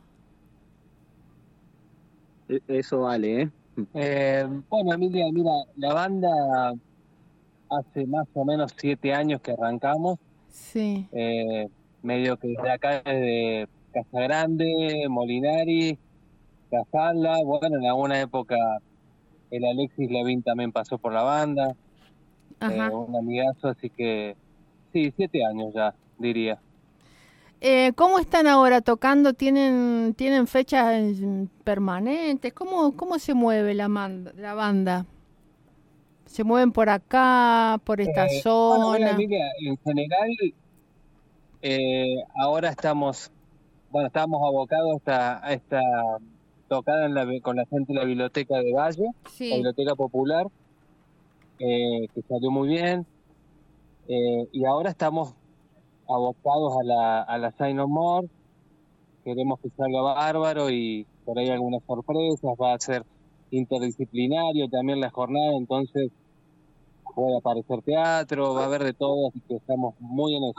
Speaker 4: Eso vale, ¿eh?
Speaker 5: eh bueno, Emilia, mira, la banda hace más o menos siete años que arrancamos.
Speaker 3: Sí.
Speaker 5: Eh, medio que desde acá, desde Casagrande, Molinari, Cazalla, bueno, en alguna época el Alexis Levin también pasó por la banda.
Speaker 3: Ajá.
Speaker 5: Eh, un amigazo, así que sí, siete años ya, diría.
Speaker 3: Eh, ¿Cómo están ahora tocando? ¿Tienen tienen fechas permanentes? ¿Cómo cómo se mueve la, manda, la banda? ¿Se mueven por acá, por esta
Speaker 5: eh,
Speaker 3: zona?
Speaker 5: Bueno, mira, mira, en general, eh, ahora estamos, bueno, estamos abocados a esta, a esta tocada en la, con la gente de la Biblioteca de Valle,
Speaker 3: sí.
Speaker 5: La Biblioteca Popular, eh, que salió muy bien, eh, y ahora estamos abocados a la, a la Say No More. Queremos que salga bárbaro y por ahí algunas sorpresas, va a ser interdisciplinario también la jornada, entonces puede aparecer teatro, va a haber de todo, así que estamos muy en eso.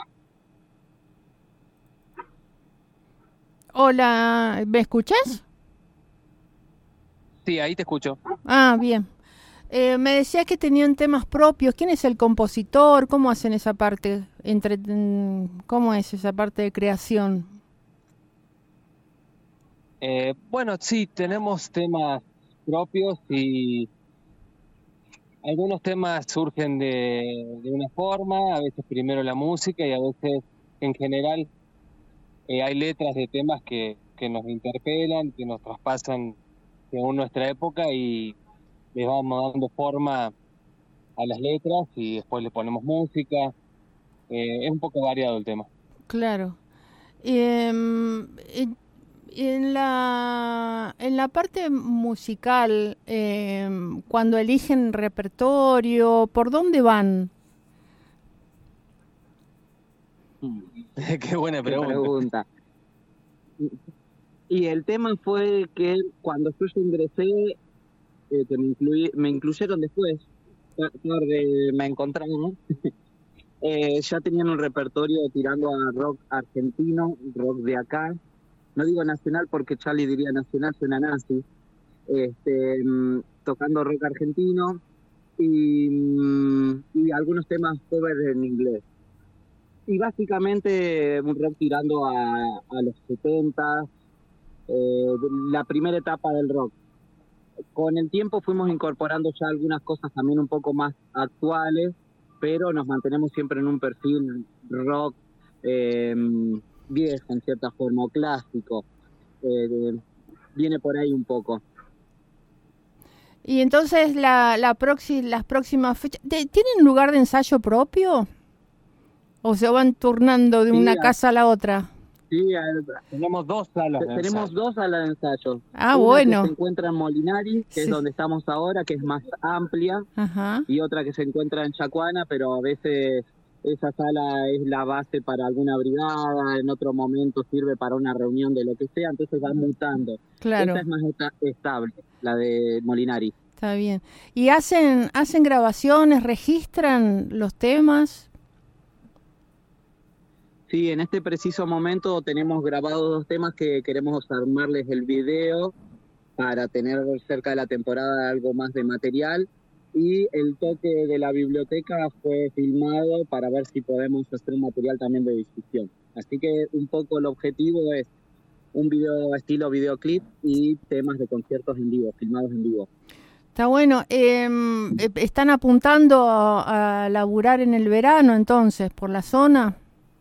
Speaker 3: Hola, ¿me escuchás?
Speaker 5: Sí, ahí te escucho.
Speaker 3: Ah, bien. Eh, me decías que tenían temas propios. ¿Quién es el compositor? ¿Cómo hacen esa parte? Entre, ¿Cómo es esa parte de creación?
Speaker 5: Eh, bueno, sí, tenemos temas propios y algunos temas surgen de, de una forma, a veces primero la música y a veces en general eh, hay letras de temas que, que nos interpelan, que nos traspasan según nuestra época y les vamos dando forma a las letras y después le ponemos música. Eh, es un poco variado el tema.
Speaker 3: Claro. Eh, En la, en la parte musical, eh, cuando eligen repertorio, ¿por dónde van?
Speaker 5: Qué buena pregunta.
Speaker 4: Qué pregunta. Y el tema fue que cuando yo ingresé, eh, que me, incluí, me incluyeron después, tarde me encontraron, eh, ya tenían un repertorio tirando a rock argentino, rock de acá. No digo nacional porque Charlie diría nacional, suena nazi. Este, tocando rock argentino y, y algunos temas covers en inglés. Y básicamente un rock tirando a, a los setenta, eh, la primera etapa del rock. Con el tiempo fuimos incorporando ya algunas cosas también un poco más actuales, pero nos mantenemos siempre en un perfil rock eh, viejo, en cierta forma, o clásico. Eh, viene por ahí un poco.
Speaker 3: Y entonces la, la proxi, las próximas fechas, ¿tienen lugar de ensayo propio? ¿O se van turnando de sí, una a, casa a la otra?
Speaker 4: Sí, a,
Speaker 5: tenemos dos salas de
Speaker 4: Tenemos
Speaker 5: ensayo.
Speaker 4: dos salas de ensayo.
Speaker 3: Ah,
Speaker 4: una
Speaker 3: bueno.
Speaker 4: que se encuentra en Molinari, que sí. es donde estamos ahora, que es más amplia.
Speaker 3: Ajá.
Speaker 4: Y otra que se encuentra en Chacuana, pero a veces esa sala es la base para alguna brigada, en otro momento sirve para una reunión de lo que sea, entonces va mutando.
Speaker 3: Claro.
Speaker 4: Esta es más esta, estable, la de Molinari.
Speaker 3: Está bien. ¿Y hacen, hacen grabaciones, registran los temas?
Speaker 4: Sí, en este preciso momento tenemos grabados dos temas que queremos armarles el video para tener cerca de la temporada algo más de material. Y el toque de la biblioteca fue filmado para ver si podemos hacer un material también de difusión. Así que un poco el objetivo es un video estilo videoclip y temas de conciertos en vivo, filmados en vivo.
Speaker 3: Está bueno. Eh, ¿Están apuntando a, a laburar en el verano entonces, por la zona?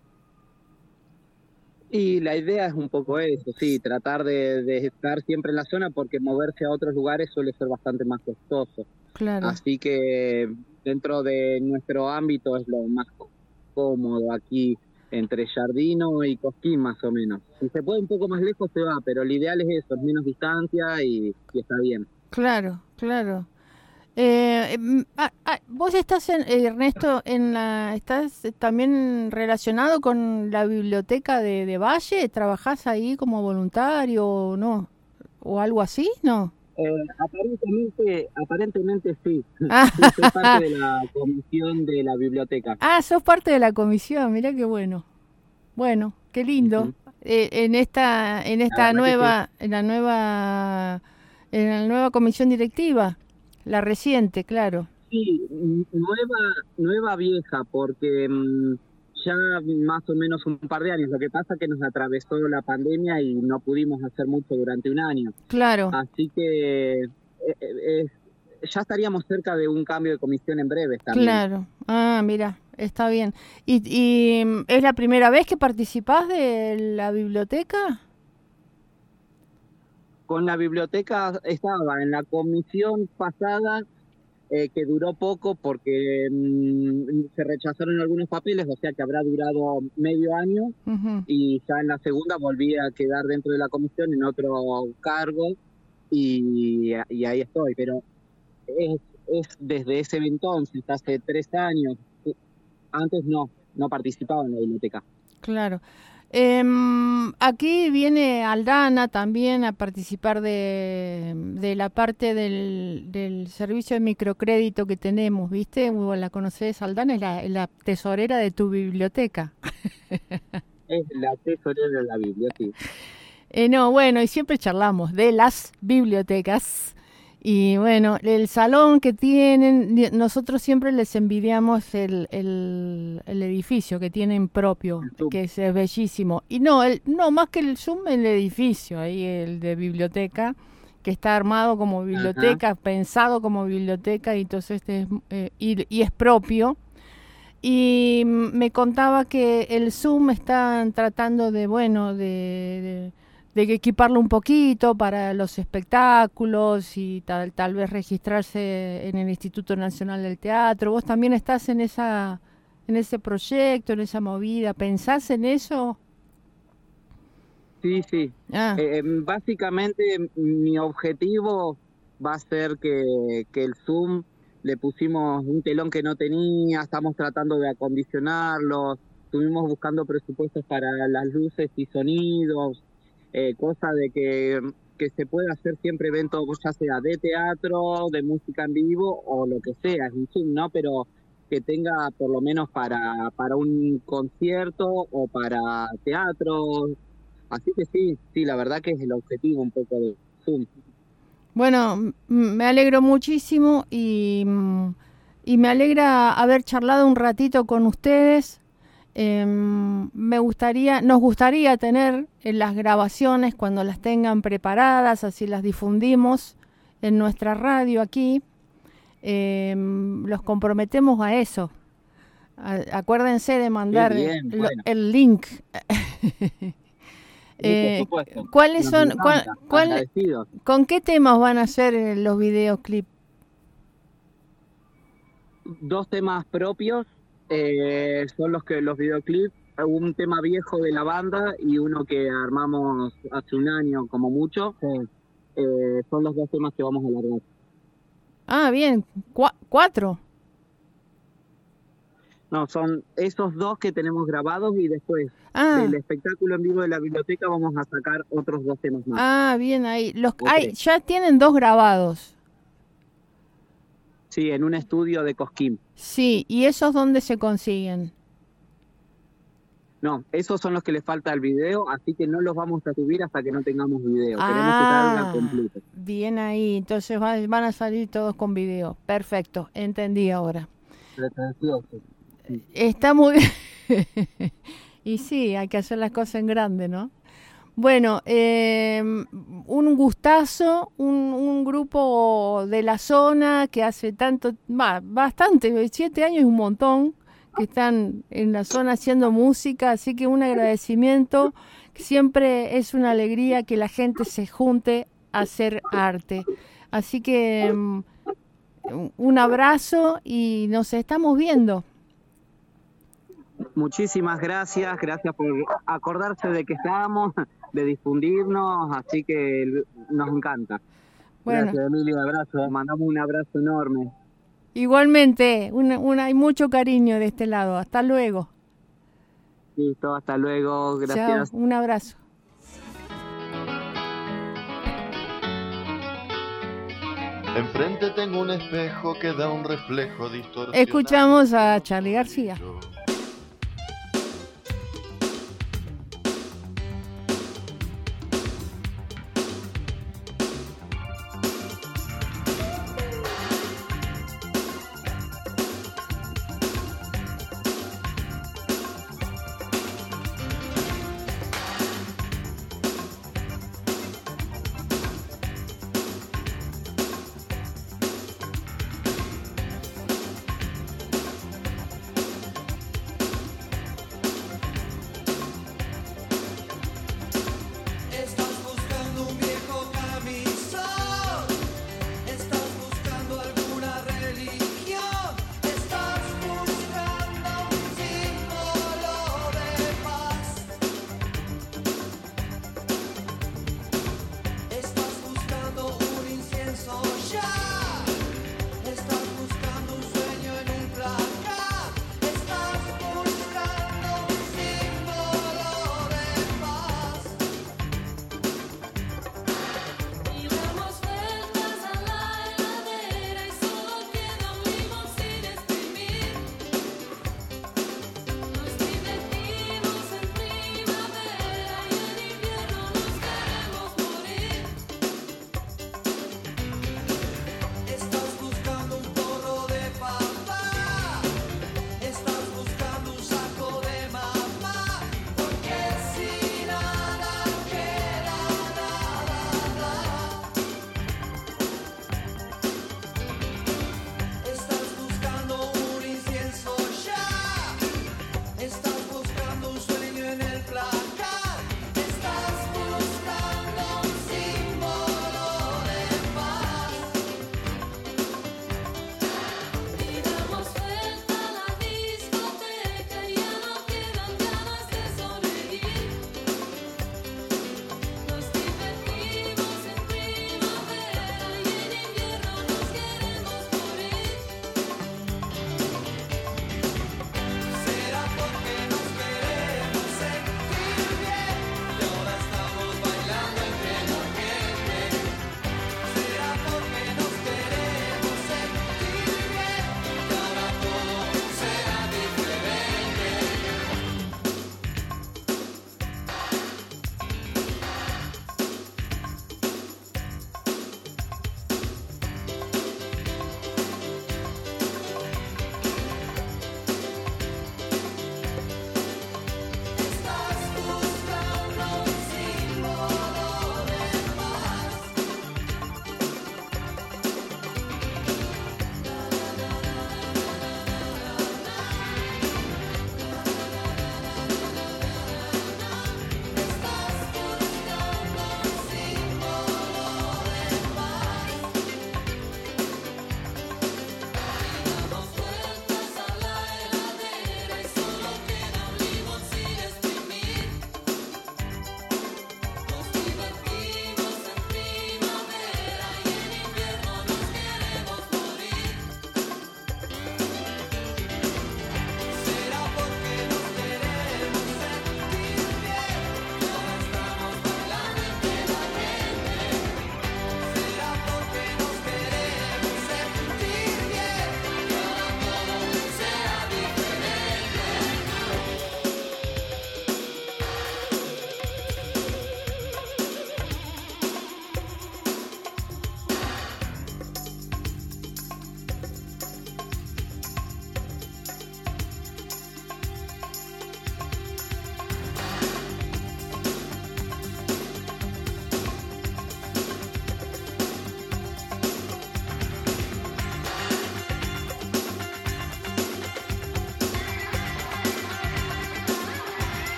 Speaker 4: Y la idea es un poco eso, sí, tratar de, de estar siempre en la zona porque moverse a otros lugares suele ser bastante más costoso.
Speaker 3: Claro.
Speaker 4: Así que dentro de nuestro ámbito es lo más cómodo aquí entre Giardino y Cosquín más o menos. Si se puede un poco más lejos se va, pero el ideal es eso, es menos distancia y, y está bien.
Speaker 3: Claro, claro. Eh, ah, ah, vos estás, en, Ernesto, en la, estás también relacionado con la biblioteca de, de Valle, ¿trabajás ahí como voluntario o no? ¿O algo así? ¿No?
Speaker 4: Eh, aparentemente, aparentemente sí. Ah. Sí, soy parte de la comisión de la biblioteca.
Speaker 3: Ah, sos parte de la comisión, mirá qué bueno. Bueno, qué lindo. Uh-huh. eh, en esta, en esta nueva, sí. en la nueva, en la nueva comisión directiva. La reciente, claro.
Speaker 4: Sí, nueva, nueva vieja, porque mmm, ya más o menos un par de años. Lo que pasa es que nos atravesó la pandemia y no pudimos hacer mucho durante un año.
Speaker 3: Claro.
Speaker 4: Así que eh, eh, ya estaríamos cerca de un cambio de comisión en breve también.
Speaker 3: Claro. Ah, mira, está bien. ¿Y, y es la primera vez que participás de la biblioteca?
Speaker 4: Con la biblioteca estaba en la comisión pasada, eh, que duró poco porque mmm, se rechazaron algunos papeles, o sea que habrá durado medio año, uh-huh. Y ya en la segunda volví a quedar dentro de la comisión en otro cargo y, y ahí estoy, pero es, es desde ese entonces, hace tres años, antes no, no participaba en la biblioteca.
Speaker 3: Claro. Eh, aquí viene Aldana también a participar de, de la parte del, del servicio de microcrédito que tenemos, ¿viste? ¿La conocés? Aldana es la, la tesorera de tu biblioteca.
Speaker 4: Es la tesorera de la biblioteca.
Speaker 3: Eh, no, bueno, y siempre charlamos de las bibliotecas. Y bueno, el salón que tienen, nosotros siempre les envidiamos el, el, el edificio que tienen propio, que es, es bellísimo. Y no, el, no, más que el Zoom, el edificio, ahí el de biblioteca, que está armado como biblioteca, Ajá. pensado como biblioteca, y entonces es, eh, y, y es propio. Y me contaba que el Zoom están tratando de, bueno, de... de de equiparlo un poquito para los espectáculos y tal, tal vez registrarse en el Instituto Nacional del Teatro. ¿Vos también estás en esa en ese proyecto, en esa movida? ¿Pensás en eso?
Speaker 4: Sí, Sí, sí.
Speaker 3: Ah.
Speaker 4: Eh, básicamente mi objetivo va a ser que, que el Zoom le pusimos un telón que no tenía, estamos tratando de acondicionarlo, estuvimos buscando presupuestos para las luces y sonidos, eh, cosa de que, que se pueda hacer siempre eventos, ya sea de teatro, de música en vivo o lo que sea, en Zoom, ¿no? Pero que tenga por lo menos para, para un concierto o para teatro. Así que sí, sí, la verdad que es el objetivo un poco de Zoom.
Speaker 3: Bueno, me alegro muchísimo y, y me alegra haber charlado un ratito con ustedes. Eh, me gustaría, nos gustaría tener en las grabaciones cuando las tengan preparadas, así las difundimos en nuestra radio aquí. Eh, los comprometemos a eso. A, acuérdense de mandar
Speaker 4: bien,
Speaker 3: lo,
Speaker 4: bueno.
Speaker 3: el link. Eh, ¿Cuáles son? Cuál, cuál, ¿Con qué temas van a hacer los videoclips?
Speaker 4: Dos temas propios eh, son los que los videoclips, un tema viejo de la banda y uno que armamos hace un año como mucho. Eh, son los dos temas que vamos a largar.
Speaker 3: Ah, bien, Cu- cuatro.
Speaker 4: No, son esos dos que tenemos grabados y después
Speaker 3: ah.
Speaker 4: del espectáculo en vivo de la biblioteca vamos a sacar otros dos temas más.
Speaker 3: Ah, bien ahí. Los, hay, ya tienen dos grabados.
Speaker 4: Sí, en un estudio de Cosquín.
Speaker 3: Sí, ¿y esos dónde se consiguen?
Speaker 4: No, esos son los que les falta al video, así que no los vamos a subir hasta que no tengamos video.
Speaker 3: Ah,
Speaker 4: Queremos que salga completo.
Speaker 3: Bien ahí, entonces va, van a salir todos con video. Perfecto, entendí ahora. Está muy bien. Y sí, hay que hacer las cosas en grande, ¿no? Bueno, eh, un gustazo, un, un grupo de la zona que hace tanto, bah, bastante, siete años es un montón, que están en la zona haciendo música, así que un agradecimiento. Siempre es una alegría que la gente se junte a hacer arte. Así que um, un abrazo y nos estamos viendo.
Speaker 4: Muchísimas gracias, gracias por acordarse de que estamos, de difundirnos, así que nos encanta.
Speaker 3: Bueno.
Speaker 4: Gracias, Emilio, abrazo, mandamos un abrazo enorme.
Speaker 3: Igualmente, una, una, hay mucho cariño de este lado. Hasta luego.
Speaker 4: Listo, hasta luego, gracias.
Speaker 3: Chao, un abrazo.
Speaker 2: Enfrente tengo un espejo que da un reflejo distorsionado.
Speaker 3: Escuchamos a Charly García.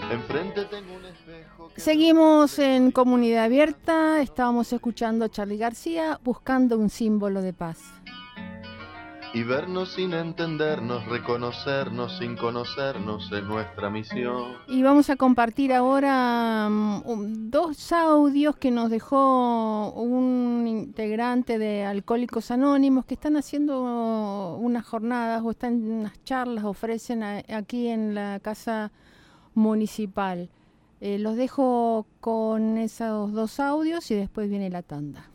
Speaker 2: Enfrente tengo un espejo.
Speaker 3: Seguimos en Comunidad Abierta, estábamos escuchando a Charly García, Buscando un símbolo de paz.
Speaker 2: Y vernos sin entendernos, reconocernos sin conocernos es nuestra misión.
Speaker 3: Y vamos a compartir ahora um, dos audios que nos dejó un integrante de Alcohólicos Anónimos que están haciendo unas jornadas o están en unas charlas, ofrecen a, aquí en la Casa Municipal. Eh, los dejo con esos dos audios y después viene la tanda.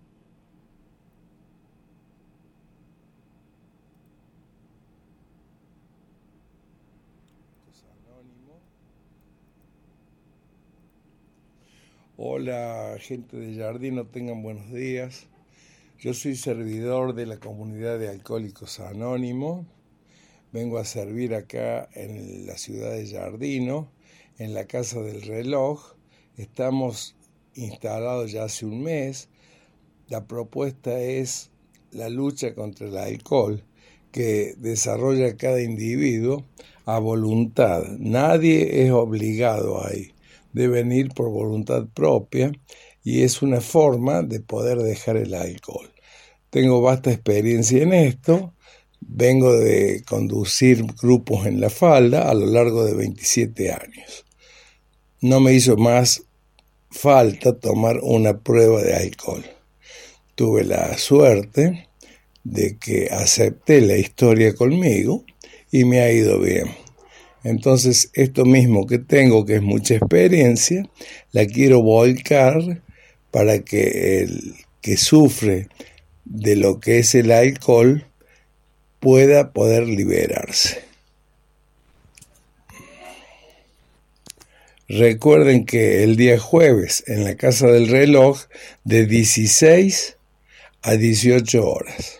Speaker 6: Hola, gente de Jardino, tengan buenos días. Yo soy servidor de la comunidad de Alcohólicos Anónimos. Vengo a servir acá en la ciudad de Jardino, en la Casa del Reloj. Estamos instalados ya hace un mes. La propuesta es la lucha contra el alcohol que desarrolla cada individuo a voluntad. Nadie es obligado ahí. Deben ir por voluntad propia y es una forma de poder dejar el alcohol. Tengo vasta experiencia en esto, vengo de conducir grupos en La Falda a lo largo de veintisiete años. No me hizo más falta tomar una prueba de alcohol. Tuve la suerte de que acepté la historia conmigo y me ha ido bien. Entonces, esto mismo que tengo, que es mucha experiencia, la quiero volcar para que el que sufre de lo que es el alcohol pueda poder liberarse. Recuerden que el día jueves en la Casa del Reloj de dieciséis a dieciocho horas.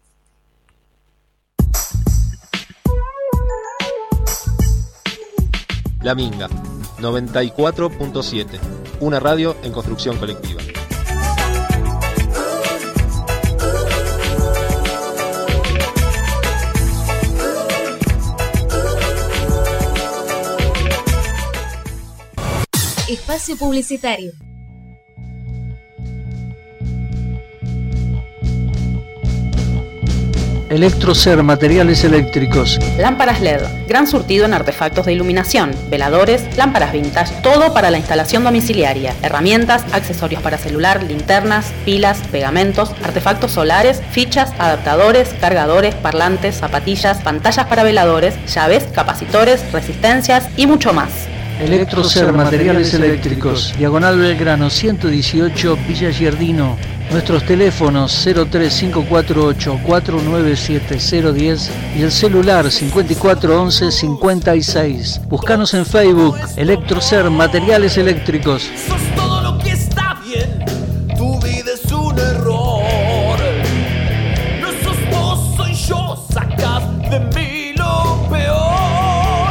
Speaker 7: La Minga, noventa y cuatro punto siete, una radio en construcción colectiva.
Speaker 8: Espacio publicitario.
Speaker 22: Electrocer, materiales eléctricos.
Speaker 23: Lámparas L E D, gran surtido en artefactos de iluminación, veladores, lámparas vintage, todo para la instalación domiciliaria, herramientas, accesorios para celular, linternas, pilas, pegamentos, artefactos solares, fichas, adaptadores, cargadores, parlantes, zapatillas, pantallas para veladores, llaves, capacitores, resistencias y mucho más.
Speaker 22: Electrocer, materiales eléctricos. Diagonal Belgrano ciento dieciocho, Villa Giardino. Nuestros teléfonos cero tres cinco cuatro ocho cuatro nueve siete cero uno cero y el celular cincuenta y cuatro once cincuenta y seis. Búscanos en Facebook, Electrocer, materiales eléctricos.
Speaker 24: Sos todo lo que está bien, tu vida es un error. No sos vos, soy yo, sacás de mí lo peor.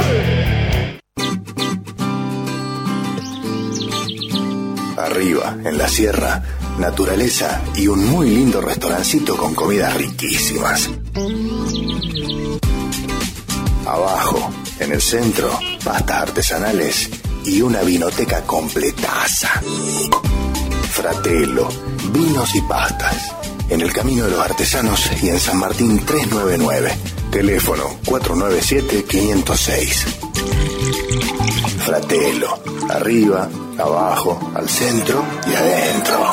Speaker 25: Arriba, en la sierra, naturaleza y un muy lindo restaurancito con comidas riquísimas. Abajo, en el centro, pastas artesanales y una vinoteca completaza. Fratello, vinos y pastas. En el Camino de los Artesanos y en San Martín trescientos noventa y nueve. Teléfono cuatro nueve siete cinco cero seis. Fratello, arriba, abajo, al centro y adentro.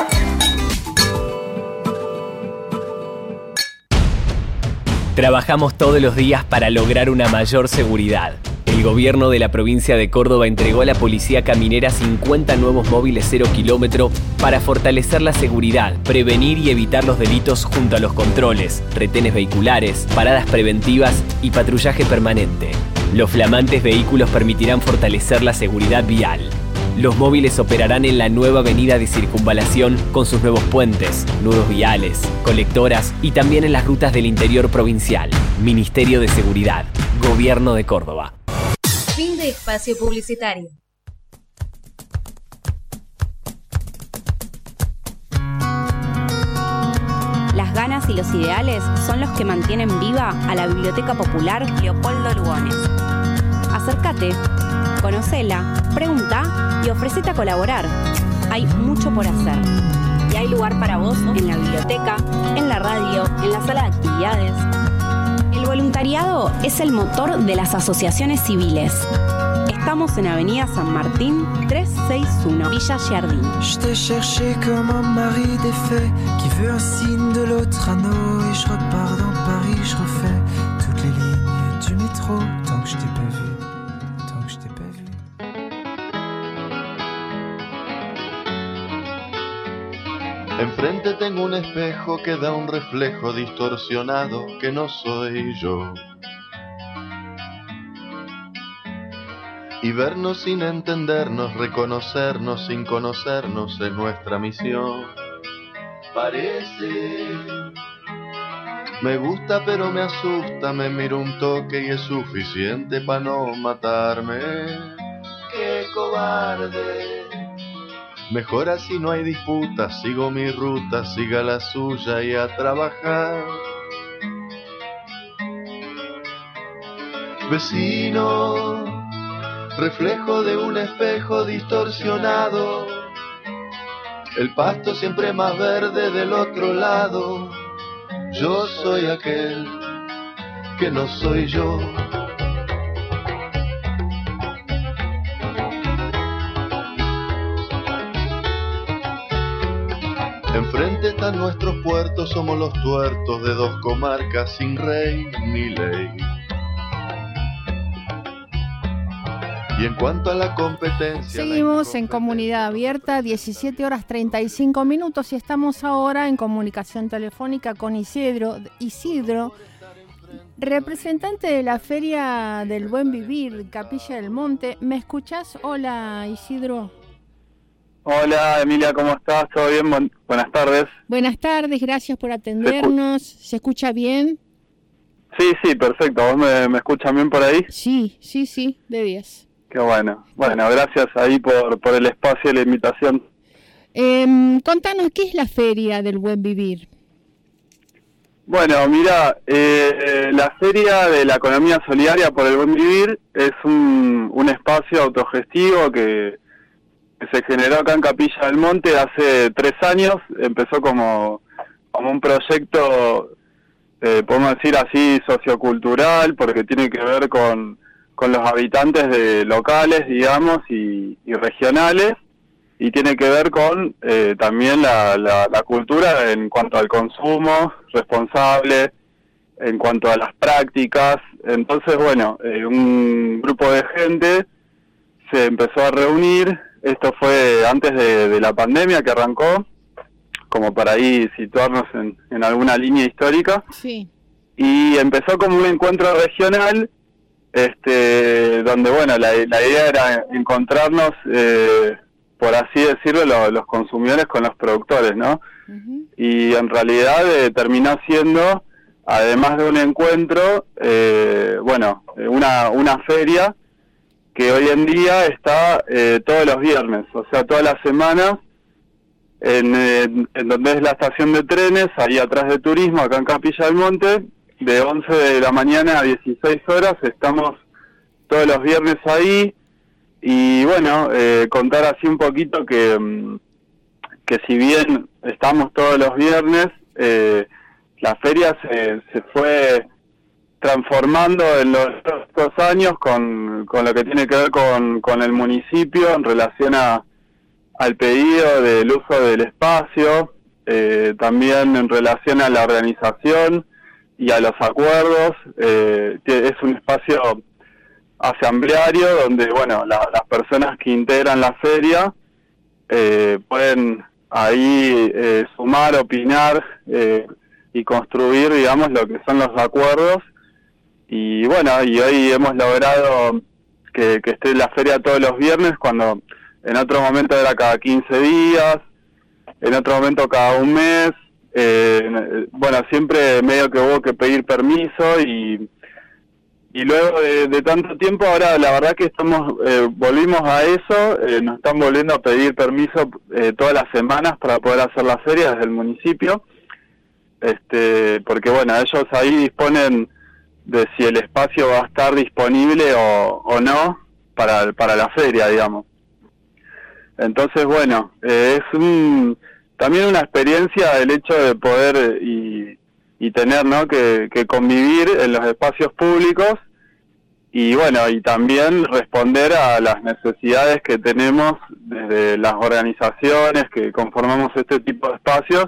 Speaker 20: Trabajamos todos los días para lograr una mayor seguridad. El gobierno de la provincia de Córdoba entregó a la policía caminera cincuenta nuevos móviles cero kilómetro para fortalecer la seguridad, prevenir y evitar los delitos junto a los controles, retenes vehiculares, paradas preventivas y patrullaje permanente. Los flamantes vehículos permitirán fortalecer la seguridad vial. Los móviles operarán en la nueva avenida de Circunvalación con sus nuevos puentes, nudos viales, colectoras y también en las rutas del interior provincial. Ministerio de Seguridad, Gobierno de Córdoba.
Speaker 8: Fin de espacio publicitario.
Speaker 1: Las ganas y los ideales son los que mantienen viva a la Biblioteca Popular Leopoldo Lugones. Acércate. Conocela, pregunta y ofrecete a colaborar. Hay mucho por hacer. Y hay lugar para vos en la biblioteca, en la radio, en la sala de actividades. El voluntariado es el motor de las asociaciones civiles. Estamos en Avenida San Martín trescientos sesenta y uno, Villa Giardín.
Speaker 9: Je t'ai cherché comme un mari défait qui veut un signe de l'autre anneau et je repars dans Paris, je refais toutes les lignes du métro tant que je t'ai pas vu, tant que je t'ai pas vu.
Speaker 2: Enfrente tengo un espejo que da un reflejo distorsionado que no soy yo. Y vernos sin entendernos, reconocernos sin conocernos es nuestra misión. Parece, me gusta pero me asusta, me miro un toque y es suficiente para no matarme. ¡Qué cobarde! Mejor así no hay disputa, sigo mi ruta, siga la suya y a trabajar. Vecino, reflejo de un espejo distorsionado, el pasto siempre más verde del otro lado. Yo soy aquel que no soy yo. Enfrente están nuestros puertos, somos los tuertos de dos comarcas sin rey ni ley. Y en cuanto a la competencia...
Speaker 3: Seguimos en Comunidad Abierta, diecisiete horas treinta y cinco minutos y estamos ahora en comunicación telefónica con Isidro, Isidro, representante de la Feria del Buen Vivir, Capilla del Monte. ¿Me escuchás? Hola, Isidro.
Speaker 10: Hola, Emilia, ¿cómo estás? ¿Todo bien? Bu- buenas tardes.
Speaker 3: Buenas tardes, gracias por atendernos. ¿Se, ¿Se escucha bien?
Speaker 10: Sí, sí, perfecto. ¿Vos me, me escuchan bien por ahí?
Speaker 3: Sí, sí, sí, de diez.
Speaker 10: Qué bueno. Bueno, gracias ahí por, por el espacio y la invitación.
Speaker 3: Eh, contanos, ¿qué es la Feria del Buen Vivir?
Speaker 10: Bueno, mira, eh, la Feria de la Economía Solidaria por el Buen Vivir es un, un espacio autogestivo que, que se generó acá en Capilla del Monte hace tres años. Empezó como, como un proyecto, eh, podemos decir así, sociocultural, porque tiene que ver con, con los habitantes de locales, digamos, y, y regionales. Y tiene que ver con eh, también la, la, la cultura en cuanto al consumo responsable, en cuanto a las prácticas. Entonces, bueno, eh, un grupo de gente se empezó a reunir. Esto fue antes de, de la pandemia que arrancó, como para ahí situarnos en, en alguna línea histórica.
Speaker 3: Sí.
Speaker 10: Y empezó como un encuentro regional, este, donde, bueno, la, la idea era encontrarnos... Eh, por así decirlo, lo, los consumidores con los productores, ¿no? Uh-huh. Y en realidad eh, terminó siendo, además de un encuentro, eh, bueno, una, una feria que hoy en día está eh, todos los viernes, o sea, todas las semanas, en, en, en donde es la estación de trenes, ahí atrás de Turismo, acá en Capilla del Monte, de once de la mañana a dieciséis horas, estamos todos los viernes ahí. Y bueno, eh, contar así un poquito que, que si bien estamos todos los viernes, eh, la feria se, se fue transformando en los dos años con, con lo que tiene que ver con, con el municipio en relación a, al pedido del uso del espacio, eh, también en relación a la organización y a los acuerdos. Eh, es un espacio asambleario donde, bueno, la, las personas que integran la feria eh, pueden ahí eh, sumar, opinar eh, y construir, digamos, lo que son los acuerdos. Y bueno, y hoy hemos logrado que, que esté la feria todos los viernes, cuando en otro momento era cada quince días, en otro momento cada un mes. Eh, bueno, siempre medio que hubo que pedir permiso y... Y luego de, de tanto tiempo, ahora la verdad que estamos eh, volvimos a eso, eh, nos están volviendo a pedir permiso eh, todas las semanas para poder hacer la feria desde el municipio, este, porque bueno, ellos ahí disponen de si el espacio va a estar disponible o, o no, para, para la feria, digamos. Entonces, bueno, eh, es un, también una experiencia el hecho de poder y, y tener, ¿no?, que, que convivir en los espacios públicos y, bueno, y también responder a las necesidades que tenemos desde las organizaciones que conformamos este tipo de espacios,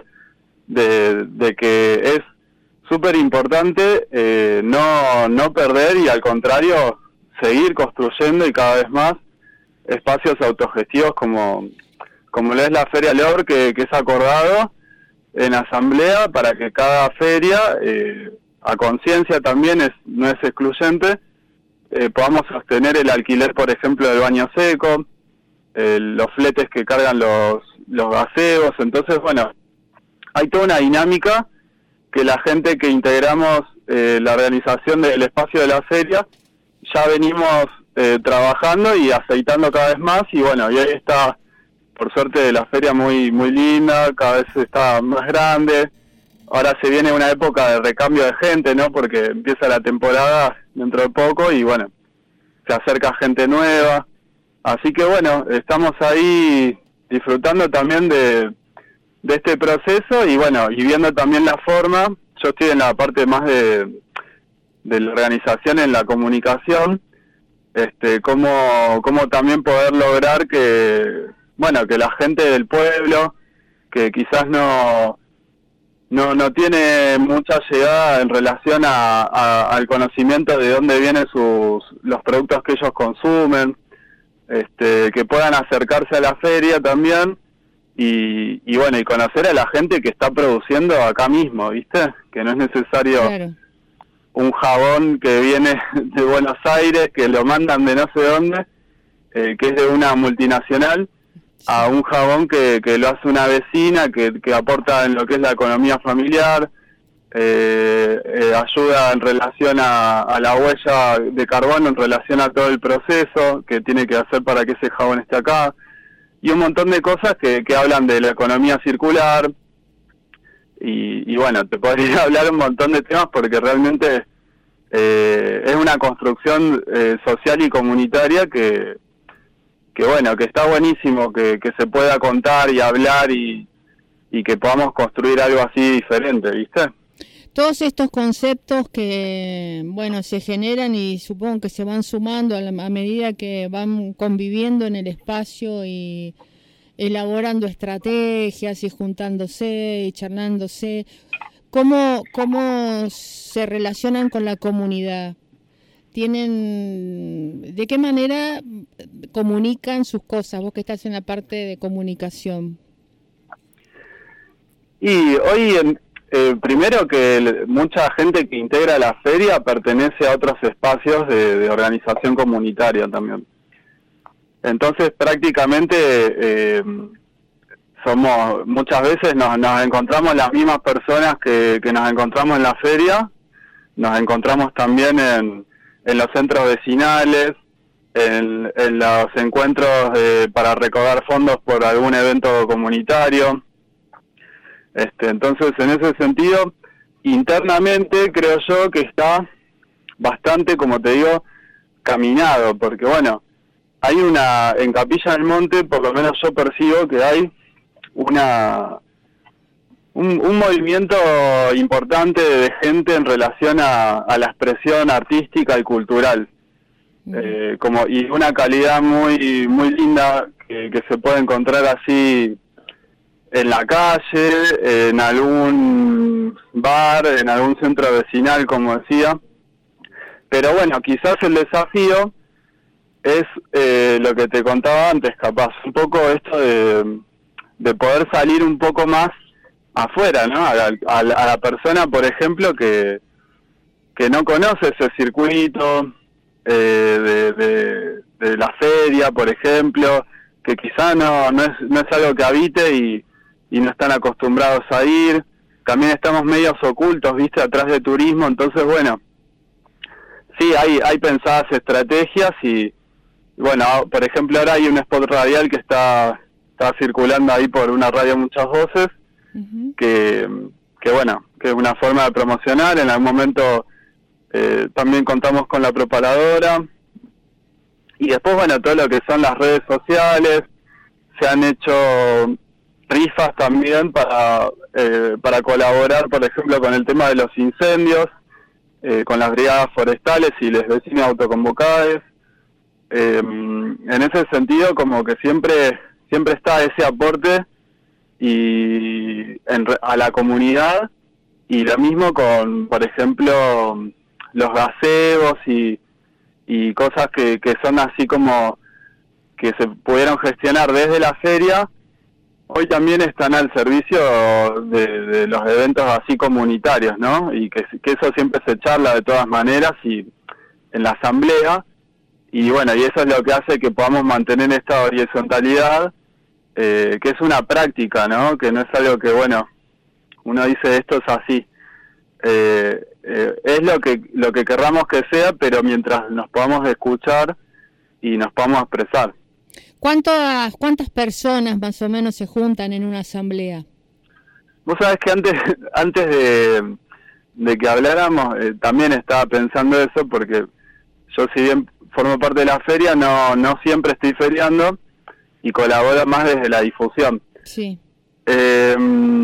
Speaker 10: de, de que es súper importante eh, no, no perder y, al contrario, seguir construyendo y cada vez más espacios autogestivos como, como lo es la Feria Lor, que, que es acordado en asamblea para que cada feria, eh, a conciencia también, es no es excluyente, eh, podamos sostener el alquiler, por ejemplo, del baño seco, eh, los fletes que cargan los, los gaseos. Entonces, bueno, hay toda una dinámica que la gente que integramos eh, la organización del espacio de la feria ya venimos eh, trabajando y aceitando cada vez más, y bueno, y ahí está, por suerte, la feria muy muy linda, cada vez está más grande. Ahora se viene una época de recambio de gente, ¿no?, porque empieza la temporada dentro de poco y bueno, se acerca gente nueva. Así que bueno, estamos ahí disfrutando también de, de este proceso y bueno, y viendo también la forma. Yo estoy en la parte más de, de la organización, en la comunicación, este, cómo, cómo también poder lograr que, bueno, que la gente del pueblo, que quizás no no no tiene mucha llegada en relación a, a, al conocimiento de dónde vienen sus los productos que ellos consumen, este, que puedan acercarse a la feria también y, y bueno, y conocer a la gente que está produciendo acá mismo, ¿viste? Que no es necesario claro. un jabón que viene de Buenos Aires, que lo mandan de no sé dónde, eh, que es de una multinacional, a un jabón que, que lo hace una vecina, que, que aporta en lo que es la economía familiar, eh, eh, ayuda en relación a, a la huella de carbono, en relación a todo el proceso que tiene que hacer para que ese jabón esté acá, y un montón de cosas que, que hablan de la economía circular, y, y bueno, te podría hablar un montón de temas porque realmente eh, es una construcción eh, social y comunitaria que que bueno, que está buenísimo que, que se pueda contar y hablar y, y que podamos construir algo así diferente, ¿viste?
Speaker 3: Todos estos conceptos que, bueno, se generan y supongo que se van sumando a, la, a medida que van conviviendo en el espacio y elaborando estrategias y juntándose y charlándose, ¿cómo, cómo se relacionan con la comunidad? Tienen, ¿de qué manera comunican sus cosas? Vos que estás en la parte de comunicación.
Speaker 10: Y hoy, eh, primero que mucha gente que integra la feria pertenece a otros espacios de, de organización comunitaria también. Entonces, prácticamente, eh, somos muchas veces nos, nos encontramos las mismas personas que, que nos encontramos en la feria, nos encontramos también en en los centros vecinales, en, en los encuentros eh, para recaudar fondos por algún evento comunitario. Este, entonces, en ese sentido, internamente creo yo que está bastante, como te digo, caminado, porque bueno, hay una, en Capilla del Monte, por lo menos yo percibo que hay una Un, un movimiento importante de gente en relación a, a la expresión artística y cultural, mm. eh, como y una calidad muy muy linda que, que se puede encontrar así en la calle, en algún bar, en algún centro vecinal, como decía. Pero bueno, quizás el desafío es eh, lo que te contaba antes, capaz, un poco esto de, de poder salir un poco más afuera, ¿no? A la, a, la, a la persona, por ejemplo, que que no conoce ese circuito eh, de, de, de la feria, por ejemplo, que quizá no no es no es algo que habite y, y no están acostumbrados a ir. También estamos medios ocultos, ¿viste? Atrás de turismo, entonces, bueno, sí, hay hay pensadas estrategias y, bueno, por ejemplo, ahora hay un spot radial que está está circulando ahí por una radio Muchas Voces, que, que bueno, que es una forma de promocionar. En algún momento eh, también contamos con la propaladora y después, bueno, todo lo que son las redes sociales, se han hecho rifas también para eh, para colaborar, por ejemplo, con el tema de los incendios, eh, con las brigadas forestales y los vecinos autoconvocados. Eh, en ese sentido, como que siempre siempre está ese aporte y en, a la comunidad, y lo mismo con, por ejemplo, los gazebos y, y cosas que, que son así como que se pudieron gestionar desde la feria, hoy también están al servicio de, de los eventos así comunitarios, ¿no? Y que, que eso siempre se charla de todas maneras y en la asamblea, y bueno, y eso es lo que hace que podamos mantener esta horizontalidad, eh, que es una práctica, ¿no? Que no es algo que, bueno, uno dice esto es así. Eh, eh, es lo que lo que querramos que sea, pero mientras nos podamos escuchar y nos podamos expresar.
Speaker 3: ¿Cuántas, cuántas personas más o menos se juntan en una asamblea?
Speaker 10: Vos sabés que antes antes de, de que habláramos, eh, también estaba pensando eso, porque yo, si bien formo parte de la feria, no no siempre estoy feriando y colaboro más desde la difusión.
Speaker 3: Sí.
Speaker 10: Eh,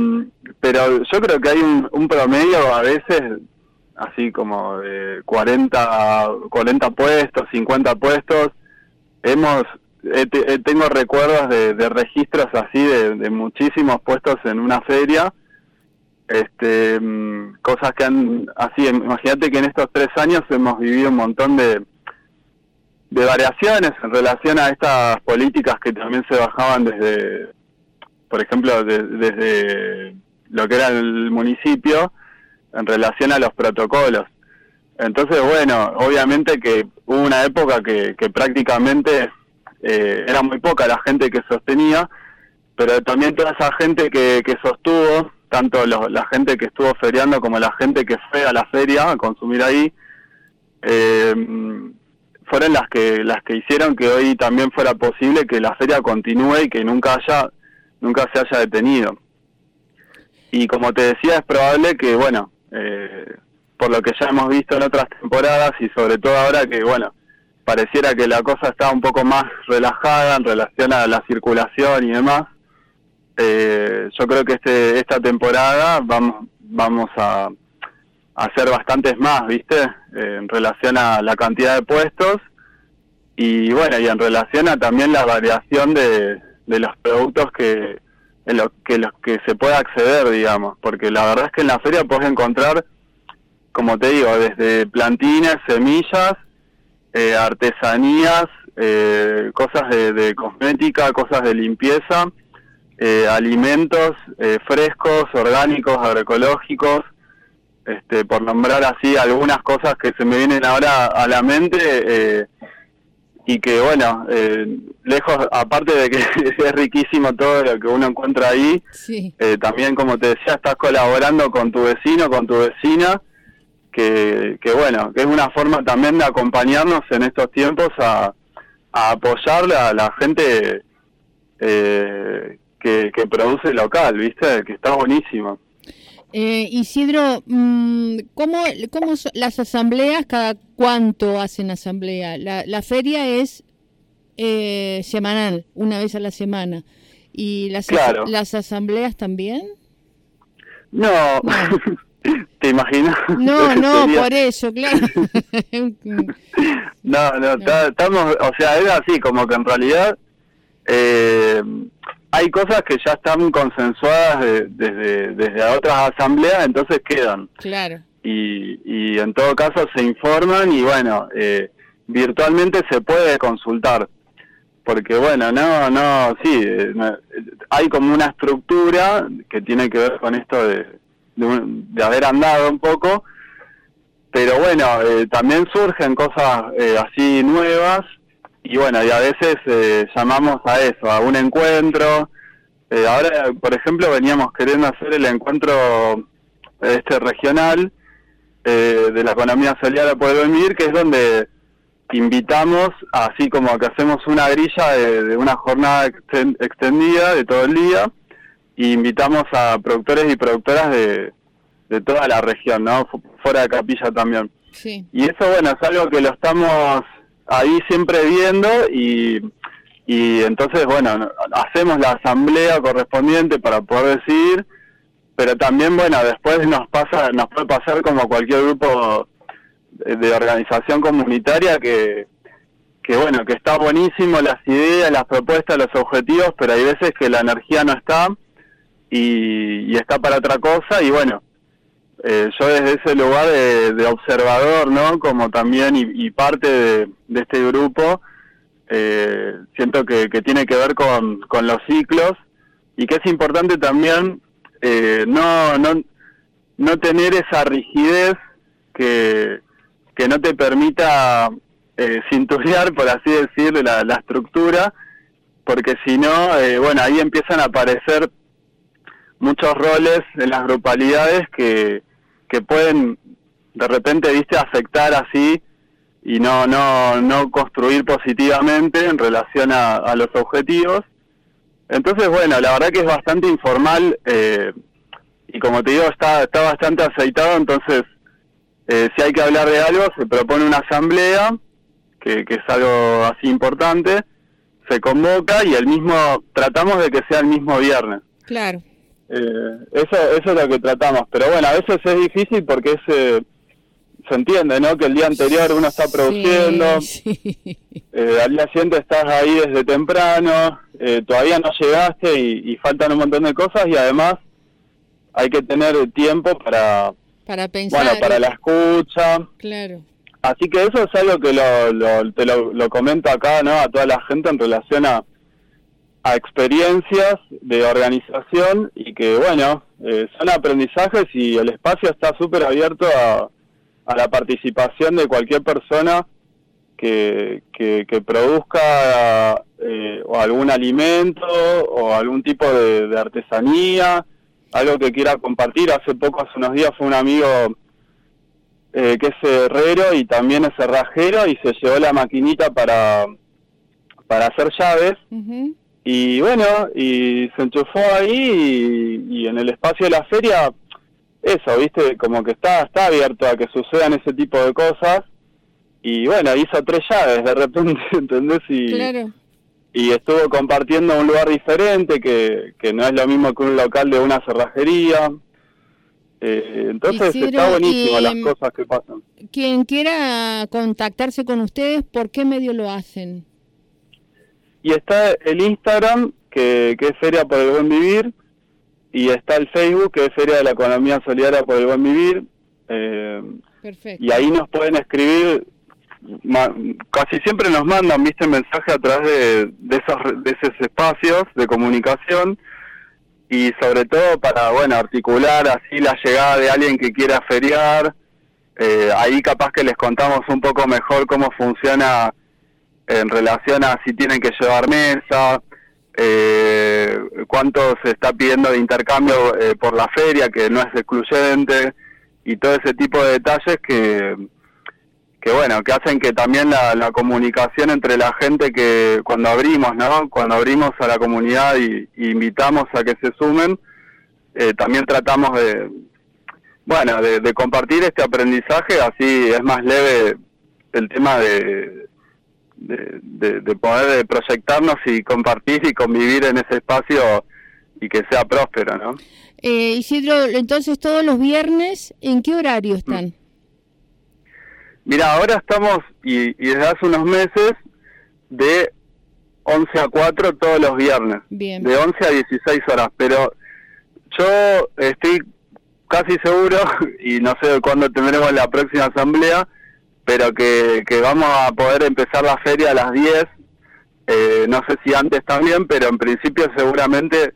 Speaker 10: pero yo creo que hay un, un promedio a veces así como de cuarenta, cuarenta puestos, cincuenta puestos. Hemos eh, te, eh, tengo recuerdos de, de registros así de, de muchísimos puestos en una feria, este cosas que han así, imagínate que en estos tres años hemos vivido un montón de de variaciones en relación a estas políticas que también se bajaban desde, por ejemplo, de, desde lo que era el municipio en relación a los protocolos. Entonces, bueno, obviamente que hubo una época que, que prácticamente eh, era muy poca la gente que sostenía, pero también toda esa gente que, que sostuvo, tanto los, la gente que estuvo feriando como la gente que fue a la feria a consumir ahí, eh, fueron las que las que hicieron que hoy también fuera posible que la feria continúe y que nunca haya nunca se haya detenido. Y como te decía, es probable que, bueno, eh, por lo que ya hemos visto en otras temporadas y sobre todo ahora que, bueno, pareciera que la cosa está un poco más relajada en relación a la circulación y demás, eh, yo creo que este esta temporada vamos vamos a, a hacer bastantes más, ¿viste? Eh, en relación a la cantidad de puestos y, bueno, y en relación a también la variación de, de los productos que en lo que los que se pueda acceder, digamos, porque la verdad es que en la feria podés encontrar, como te digo, desde plantines, semillas, eh, artesanías, eh, cosas de, de cosmética, cosas de limpieza, eh, alimentos eh, frescos, orgánicos, agroecológicos, este, por nombrar así algunas cosas que se me vienen ahora a la mente, eh, y que, bueno, eh, lejos, aparte de que es riquísimo todo lo que uno encuentra ahí,
Speaker 3: sí.
Speaker 10: eh, también, como te decía, estás colaborando con tu vecino, con tu vecina, que, que bueno, que es una forma también de acompañarnos en estos tiempos a, a apoyar a la gente eh, que, que produce local, ¿viste? Que está buenísimo.
Speaker 3: Eh, Isidro, ¿cómo, ¿cómo son las asambleas? ¿Cada cuánto hacen asamblea? La, la feria es eh, semanal, una vez a la semana. ¿Y las,
Speaker 10: claro.
Speaker 3: las asambleas también?
Speaker 10: No, no. ¿Te imaginas?
Speaker 3: No, no,
Speaker 10: sería...
Speaker 3: por eso, claro.
Speaker 10: no, no, estamos, o sea, es así, como que en realidad eh, hay cosas que ya están consensuadas de, desde desde otras asambleas, entonces quedan.
Speaker 3: Claro.
Speaker 10: Y, y en todo caso se informan y, bueno, eh, virtualmente se puede consultar. Porque, bueno, no, no, sí, eh, hay como una estructura que tiene que ver con esto de, de, un, de haber andado un poco, pero bueno, eh, también surgen cosas eh, así nuevas. Y bueno, y a veces eh, llamamos a eso, a un encuentro. Eh, ahora, por ejemplo, veníamos queriendo hacer el encuentro este regional eh, de la economía solidaria por el vivir, que es donde invitamos, así como que hacemos una grilla de, de una jornada extendida de todo el día, y invitamos a productores y productoras de, de toda la región, ¿no? Fuera de Capilla también.
Speaker 3: Sí.
Speaker 10: Y eso, bueno, es algo que lo estamos ahí siempre viendo y, y entonces, bueno, hacemos la asamblea correspondiente para poder decidir, pero también, bueno, después nos pasa, nos puede pasar como cualquier grupo de, de organización comunitaria que, que, bueno, que está buenísimo las ideas, las propuestas, los objetivos, pero hay veces que la energía no está y, y está para otra cosa y, bueno, Eh, yo desde ese lugar de, de observador, ¿no? Como también y, y parte de, de este grupo, eh, siento que, que tiene que ver con, con los ciclos y que es importante también eh, no, no, no tener esa rigidez que, que no te permita eh, cinturear, por así decirlo, la, la estructura, porque si no, eh, bueno, ahí empiezan a aparecer muchos roles en las grupalidades que que pueden de repente, viste, afectar así y no no no construir positivamente en relación a, a los objetivos. Entonces, bueno, la verdad que es bastante informal eh, y como te digo, está está bastante aceitado, entonces eh, si hay que hablar de algo, se propone una asamblea, que, que es algo así importante, se convoca y el mismo, tratamos de que sea el mismo viernes.
Speaker 3: Claro.
Speaker 10: Eh, eso eso es lo que tratamos, pero bueno, a veces es difícil porque es, eh, se entiende, ¿no? Que el día anterior uno está produciendo, sí, sí. Eh, al día siguiente estás ahí desde temprano, eh, todavía no llegaste y, y faltan un montón de cosas y además hay que tener tiempo para,
Speaker 3: para pensar,
Speaker 10: bueno, para la escucha.
Speaker 3: Claro.
Speaker 10: Así que eso es algo que lo, lo, te lo, lo comento acá, ¿no? A toda la gente en relación a a experiencias de organización y que, bueno, eh, son aprendizajes y el espacio está súper abierto a, a la participación de cualquier persona que, que, que produzca eh, o algún alimento o algún tipo de, de artesanía, algo que quiera compartir. Hace poco, hace unos días, fue un amigo eh, que es herrero y también es cerrajero y se llevó la maquinita para, para hacer llaves. Uh-huh. Y bueno, y se enchufó ahí y, y en el espacio de la feria, eso, viste, como que está está abierto a que sucedan ese tipo de cosas. Y bueno, hizo tres llaves de repente, ¿entendés? Y, claro. Y estuvo compartiendo un lugar diferente, que, que no es lo mismo que un local de una cerrajería. Eh, entonces Isidro, está buenísimo y, las cosas que pasan.
Speaker 3: Quien quiera contactarse con ustedes, ¿por qué medio lo hacen?
Speaker 10: Y está el Instagram, que, que es Feria por el Buen Vivir, y está el Facebook, que es Feria de la Economía Solidaria por el Buen Vivir. Eh, Perfecto. Y ahí nos pueden escribir, ma, casi siempre nos mandan, viste, mensaje a través de, de, esos, de esos espacios de comunicación, y sobre todo para, bueno, articular así la llegada de alguien que quiera feriar. Eh, ahí capaz que les contamos un poco mejor cómo funciona en relación a si tienen que llevar mesa, eh, cuánto se está pidiendo de intercambio eh, por la feria, que no es excluyente, y todo ese tipo de detalles que, que bueno, que hacen que también la, la comunicación entre la gente que cuando abrimos, ¿no? Cuando abrimos a la comunidad y, y invitamos a que se sumen, eh, también tratamos de, bueno, de, de compartir este aprendizaje, así es más leve el tema de De, de, de poder proyectarnos y compartir y convivir en ese espacio y que sea próspero, ¿no?
Speaker 3: Eh, Isidro, entonces todos los viernes, ¿en qué horario están?
Speaker 10: Mira, ahora estamos, y, y desde hace unos meses, de once a cuatro todos los viernes. Bien. De once a dieciséis horas, pero yo estoy casi seguro, y no sé cuándo tendremos la próxima asamblea, pero que, que vamos a poder empezar la feria a las diez, eh, no sé si antes también, pero en principio seguramente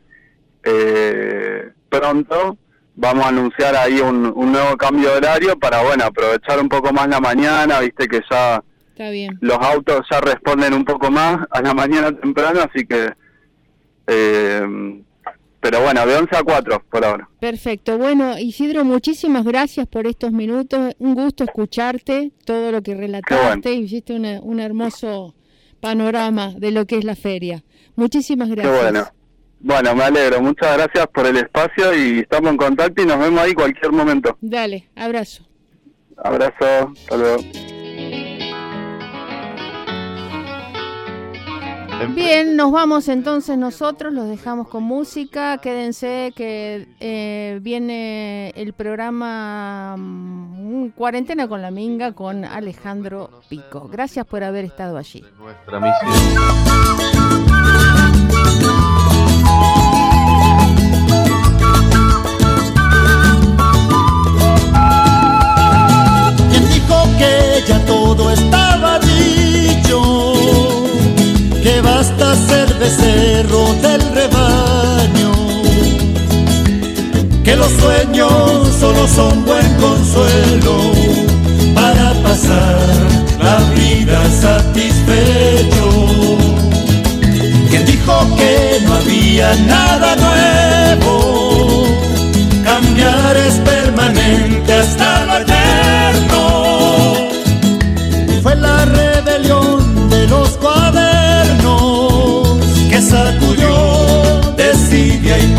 Speaker 10: eh, pronto vamos a anunciar ahí un, un nuevo cambio de horario para, bueno, aprovechar un poco más la mañana, viste que ya
Speaker 3: Está bien.
Speaker 10: Los autos ya responden un poco más a la mañana temprano, así que... Eh, pero bueno, de once a cuatro por ahora.
Speaker 3: Perfecto. Bueno, Isidro, muchísimas gracias por estos minutos. Un gusto escucharte, todo lo que relataste. Bueno. Hiciste una, un hermoso panorama de lo que es la feria. Muchísimas gracias.
Speaker 10: Qué bueno. Bueno, me alegro. Muchas gracias por el espacio y estamos en contacto y nos vemos ahí cualquier momento.
Speaker 3: Dale, abrazo.
Speaker 10: Abrazo. Hasta luego.
Speaker 3: Bien, nos vamos entonces nosotros, los dejamos con música, quédense que eh, viene el programa um, Cuarentena con la Minga con Alejandro Pico. Gracias por haber estado allí.
Speaker 2: Nuestra misión.
Speaker 11: ¿Quién dijo que ya todo estaba dicho? Que basta ser becerro del rebaño, que los sueños solo son buen consuelo para pasar la vida satisfecho. ¿Quién dijo que no había nada nuevo? Cambiar es permanente hasta lo eterno. Y fue la rebelión de los cuadernos que sacudió desidia y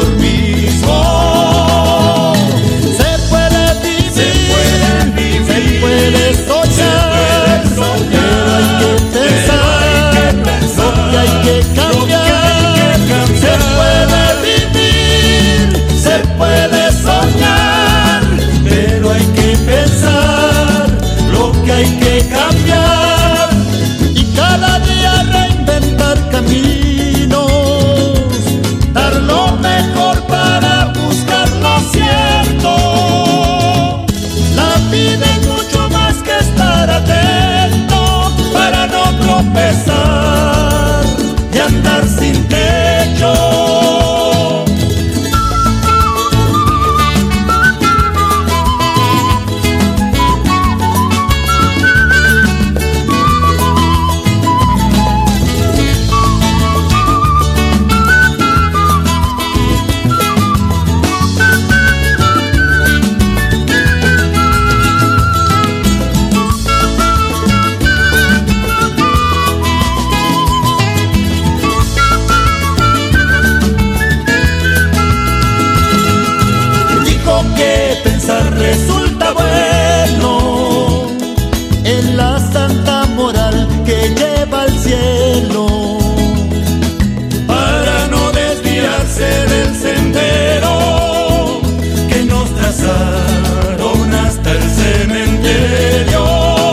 Speaker 11: conformismo. Se puede vivir, se puede, vivir, se puede soñar, se puede soñar, hay que pensar, hay que pensar lo que hay que cambiar. Se puede vivir, se puede soñar, pero hay que pensar lo que hay que cambiar. Y cada día reinventar caminos, dar lo mejor para buscar lo cierto. La vida es mucho más que estar atento para no tropezar y andar sin techo. Resulta bueno en la santa moral que lleva al cielo, para no desviarse del sendero que nos trazaron hasta el cementerio.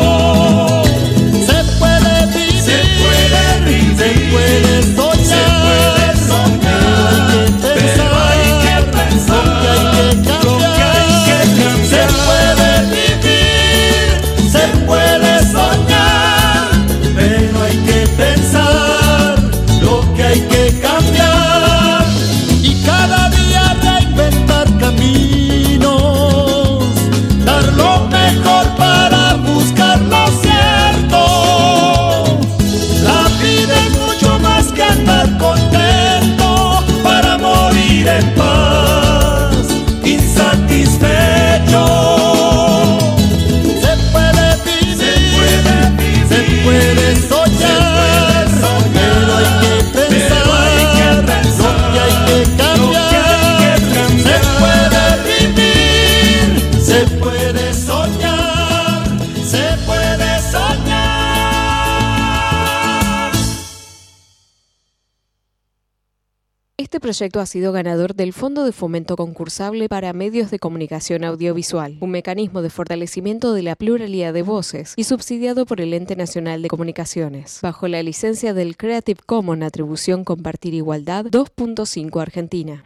Speaker 11: Se puede vivir, se puede vivir, se puede soñar, se puede soñar, pero hay que pensar, pero hay que pensar lo que hay que cambiar. Se puede vivir, se puede soñar, pero hay que pensar lo que hay que cambiar. Y cada día reinventar caminos, dar lo mejor para buscar lo cierto. La vida es mucho más que andar contento para morir en paz, insatisfecho. Se puede vivir, se puede, vivir, se puede soñar, se puede soñar, pero hay que pensar, pero hay que pensar lo que hay que cambiar. Se puede vivir, se puede soñar, se puede soñar.
Speaker 12: Este proyecto ha sido ganador del Fondo de Fomento Concursable para Medios de Comunicación Audiovisual, un mecanismo de fortalecimiento de la pluralidad de voces y subsidiado por el Ente Nacional de Comunicaciones, bajo la licencia del Creative Commons Atribución Compartir Igualdad dos punto cinco Argentina.